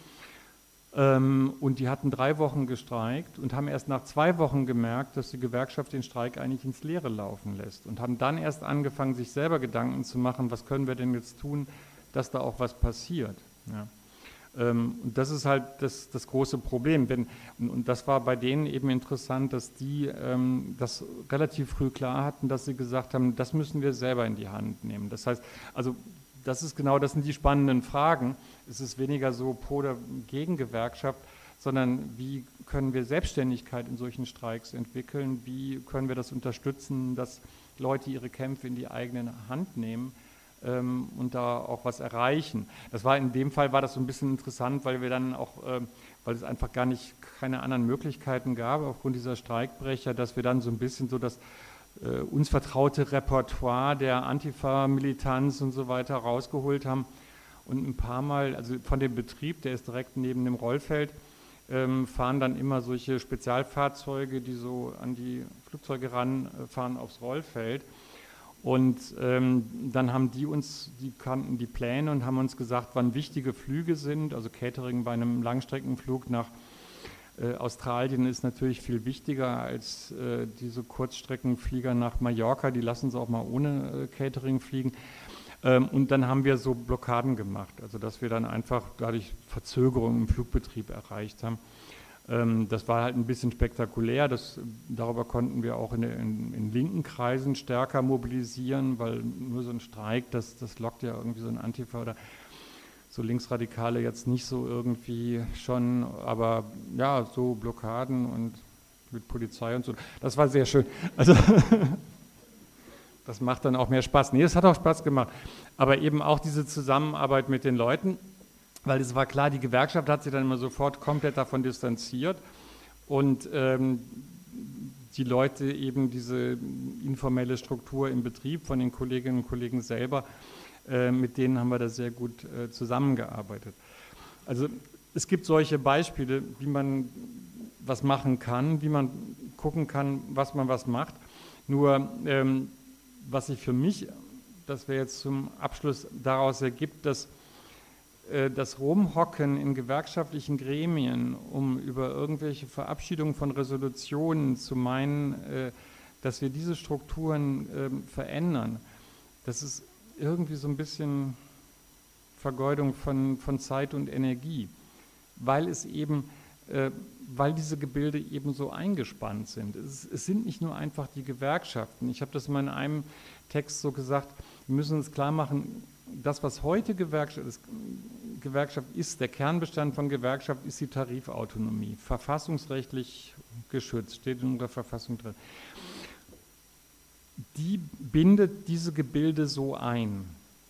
Ähm, und die hatten drei Wochen gestreikt und haben erst nach zwei Wochen gemerkt, dass die Gewerkschaft den Streik eigentlich ins Leere laufen lässt und haben dann erst angefangen, sich selber Gedanken zu machen, was können wir denn jetzt tun, dass da auch was passiert. Ja. Ähm, und das ist halt das, das große Problem. Wenn, und, und das war bei denen eben interessant, dass die ähm, das relativ früh klar hatten, dass sie gesagt haben, das müssen wir selber in die Hand nehmen. Das heißt, also das ist genau, das sind die spannenden Fragen. Es ist weniger so pro oder gegen Gewerkschaft, sondern wie können wir Selbstständigkeit in solchen Streiks entwickeln? Wie können wir das unterstützen, dass Leute ihre Kämpfe in die eigene Hand nehmen ähm, und da auch was erreichen? Das war in dem Fall war das so ein bisschen interessant, weil wir dann auch, ähm, weil es einfach gar nicht keine anderen Möglichkeiten gab aufgrund dieser Streikbrecher, dass wir dann so ein bisschen so das Äh, uns vertraute Repertoire der Antifa-Militanz und so weiter rausgeholt haben und ein paar Mal, also von dem Betrieb, der ist direkt neben dem Rollfeld, ähm, fahren dann immer solche Spezialfahrzeuge, die so an die Flugzeuge ranfahren aufs Rollfeld und ähm, dann haben die uns, die kannten die Pläne und haben uns gesagt, wann wichtige Flüge sind, also Catering bei einem Langstreckenflug nach Äh, Australien ist natürlich viel wichtiger als äh, diese Kurzstreckenflieger nach Mallorca, die lassen sie auch mal ohne äh, Catering fliegen. Ähm, und dann haben wir so Blockaden gemacht, also dass wir dann einfach dadurch Verzögerungen im Flugbetrieb erreicht haben. Ähm, das war halt ein bisschen spektakulär, das, darüber konnten wir auch in, in, in linken Kreisen stärker mobilisieren, weil nur so ein Streik, das, das lockt ja irgendwie so ein Antifa oder so Linksradikale jetzt nicht so irgendwie schon, aber ja, so Blockaden und mit Polizei und so, das war sehr schön. Also das macht dann auch mehr Spaß. Nee, es hat auch Spaß gemacht, aber eben auch diese Zusammenarbeit mit den Leuten, weil es war klar, die Gewerkschaft hat sich dann immer sofort komplett davon distanziert und ähm, die Leute eben diese informelle Struktur im Betrieb von den Kolleginnen und Kollegen selber, mit denen haben wir da sehr gut äh, zusammengearbeitet. Also es gibt solche Beispiele, wie man was machen kann, wie man gucken kann, was man was macht. Nur ähm, was sich für mich, das wäre jetzt zum Abschluss daraus ergibt, dass das Rumhocken in gewerkschaftlichen Gremien, um über irgendwelche Verabschiedungen von Resolutionen zu meinen, dass wir diese Strukturen verändern, das ist irgendwie so ein bisschen Vergeudung von, von Zeit und Energie, weil es eben, äh, weil diese Gebilde eben so eingespannt sind. Es, es sind nicht nur einfach die Gewerkschaften. Ich habe das mal in einem Text so gesagt, wir müssen uns klar machen, das, was heute Gewerkschaft ist, Gewerkschaft ist, der Kernbestand von Gewerkschaft ist die Tarifautonomie, verfassungsrechtlich geschützt, steht in unserer Verfassung drin. Die bindet diese Gebilde so ein,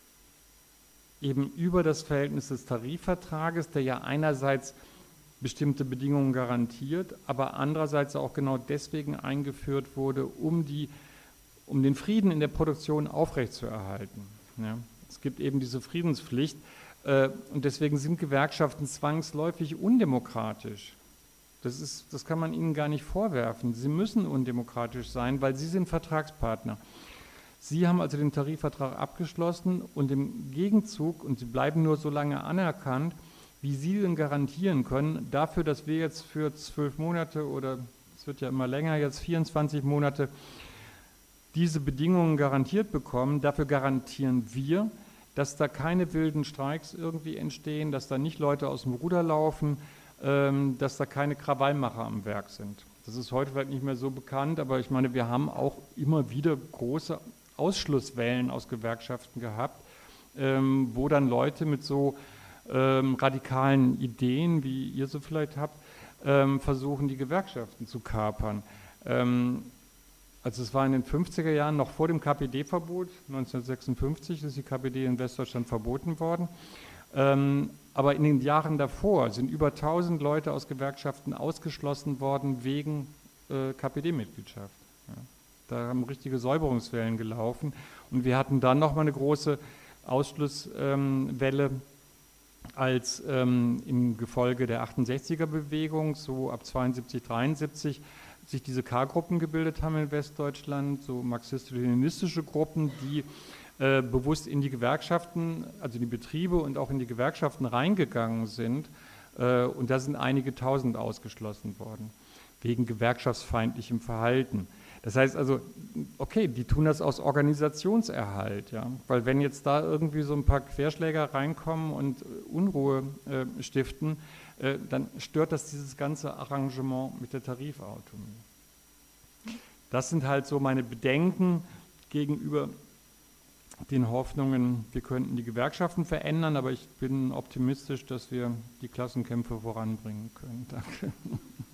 eben über das Verhältnis des Tarifvertrages, der ja einerseits bestimmte Bedingungen garantiert, aber andererseits auch genau deswegen eingeführt wurde, um, die, um den Frieden in der Produktion aufrechtzuerhalten. Ja, es gibt eben diese Friedenspflicht äh, und deswegen sind Gewerkschaften zwangsläufig undemokratisch. Das ist, das kann man ihnen gar nicht vorwerfen. Sie müssen undemokratisch sein, weil sie sind Vertragspartner. Sie haben also den Tarifvertrag abgeschlossen und im Gegenzug, und sie bleiben nur so lange anerkannt, wie Sie denn garantieren können, dafür, dass wir jetzt für zwölf Monate oder es wird ja immer länger, jetzt vierundzwanzig Monate, diese Bedingungen garantiert bekommen, dafür garantieren wir, dass da keine wilden Streiks irgendwie entstehen, dass da nicht Leute aus dem Ruder laufen, ähm, dass da keine Krawallmacher am Werk sind. Das ist heute vielleicht nicht mehr so bekannt, aber ich meine, wir haben auch immer wieder große Ausschlusswellen aus Gewerkschaften gehabt, ähm, wo dann Leute mit so ähm, radikalen Ideen, wie ihr so vielleicht habt, ähm, versuchen, die Gewerkschaften zu kapern. Ähm, also es war in den fünfziger Jahren, noch vor dem K P D-Verbot, neunzehnhundertsechsundfünfzig ist die K P D in Westdeutschland verboten worden. Ähm, aber in den Jahren davor sind über tausend Leute aus Gewerkschaften ausgeschlossen worden wegen äh, K P D-Mitgliedschaft. Ja. Da haben richtige Säuberungswellen gelaufen und wir hatten dann nochmal eine große Ausschlusswelle, ähm, als ähm, im Gefolge der achtundsechziger-Bewegung, so ab zweiundsiebzig, dreiundsiebzig, sich diese K-Gruppen gebildet haben in Westdeutschland, so marxistisch-leninistische Gruppen, die äh, bewusst in die Gewerkschaften, also in die Betriebe und auch in die Gewerkschaften reingegangen sind. Äh, und da sind einige tausend ausgeschlossen worden, wegen gewerkschaftsfeindlichem Verhalten. Das heißt also, okay, die tun das aus Organisationserhalt, ja, weil wenn jetzt da irgendwie so ein paar Querschläger reinkommen und Unruhe äh, stiften, äh, dann stört das dieses ganze Arrangement mit der Tarifautonomie. Das sind halt so meine Bedenken gegenüber den Hoffnungen, wir könnten die Gewerkschaften verändern, aber ich bin optimistisch, dass wir die Klassenkämpfe voranbringen können. Danke.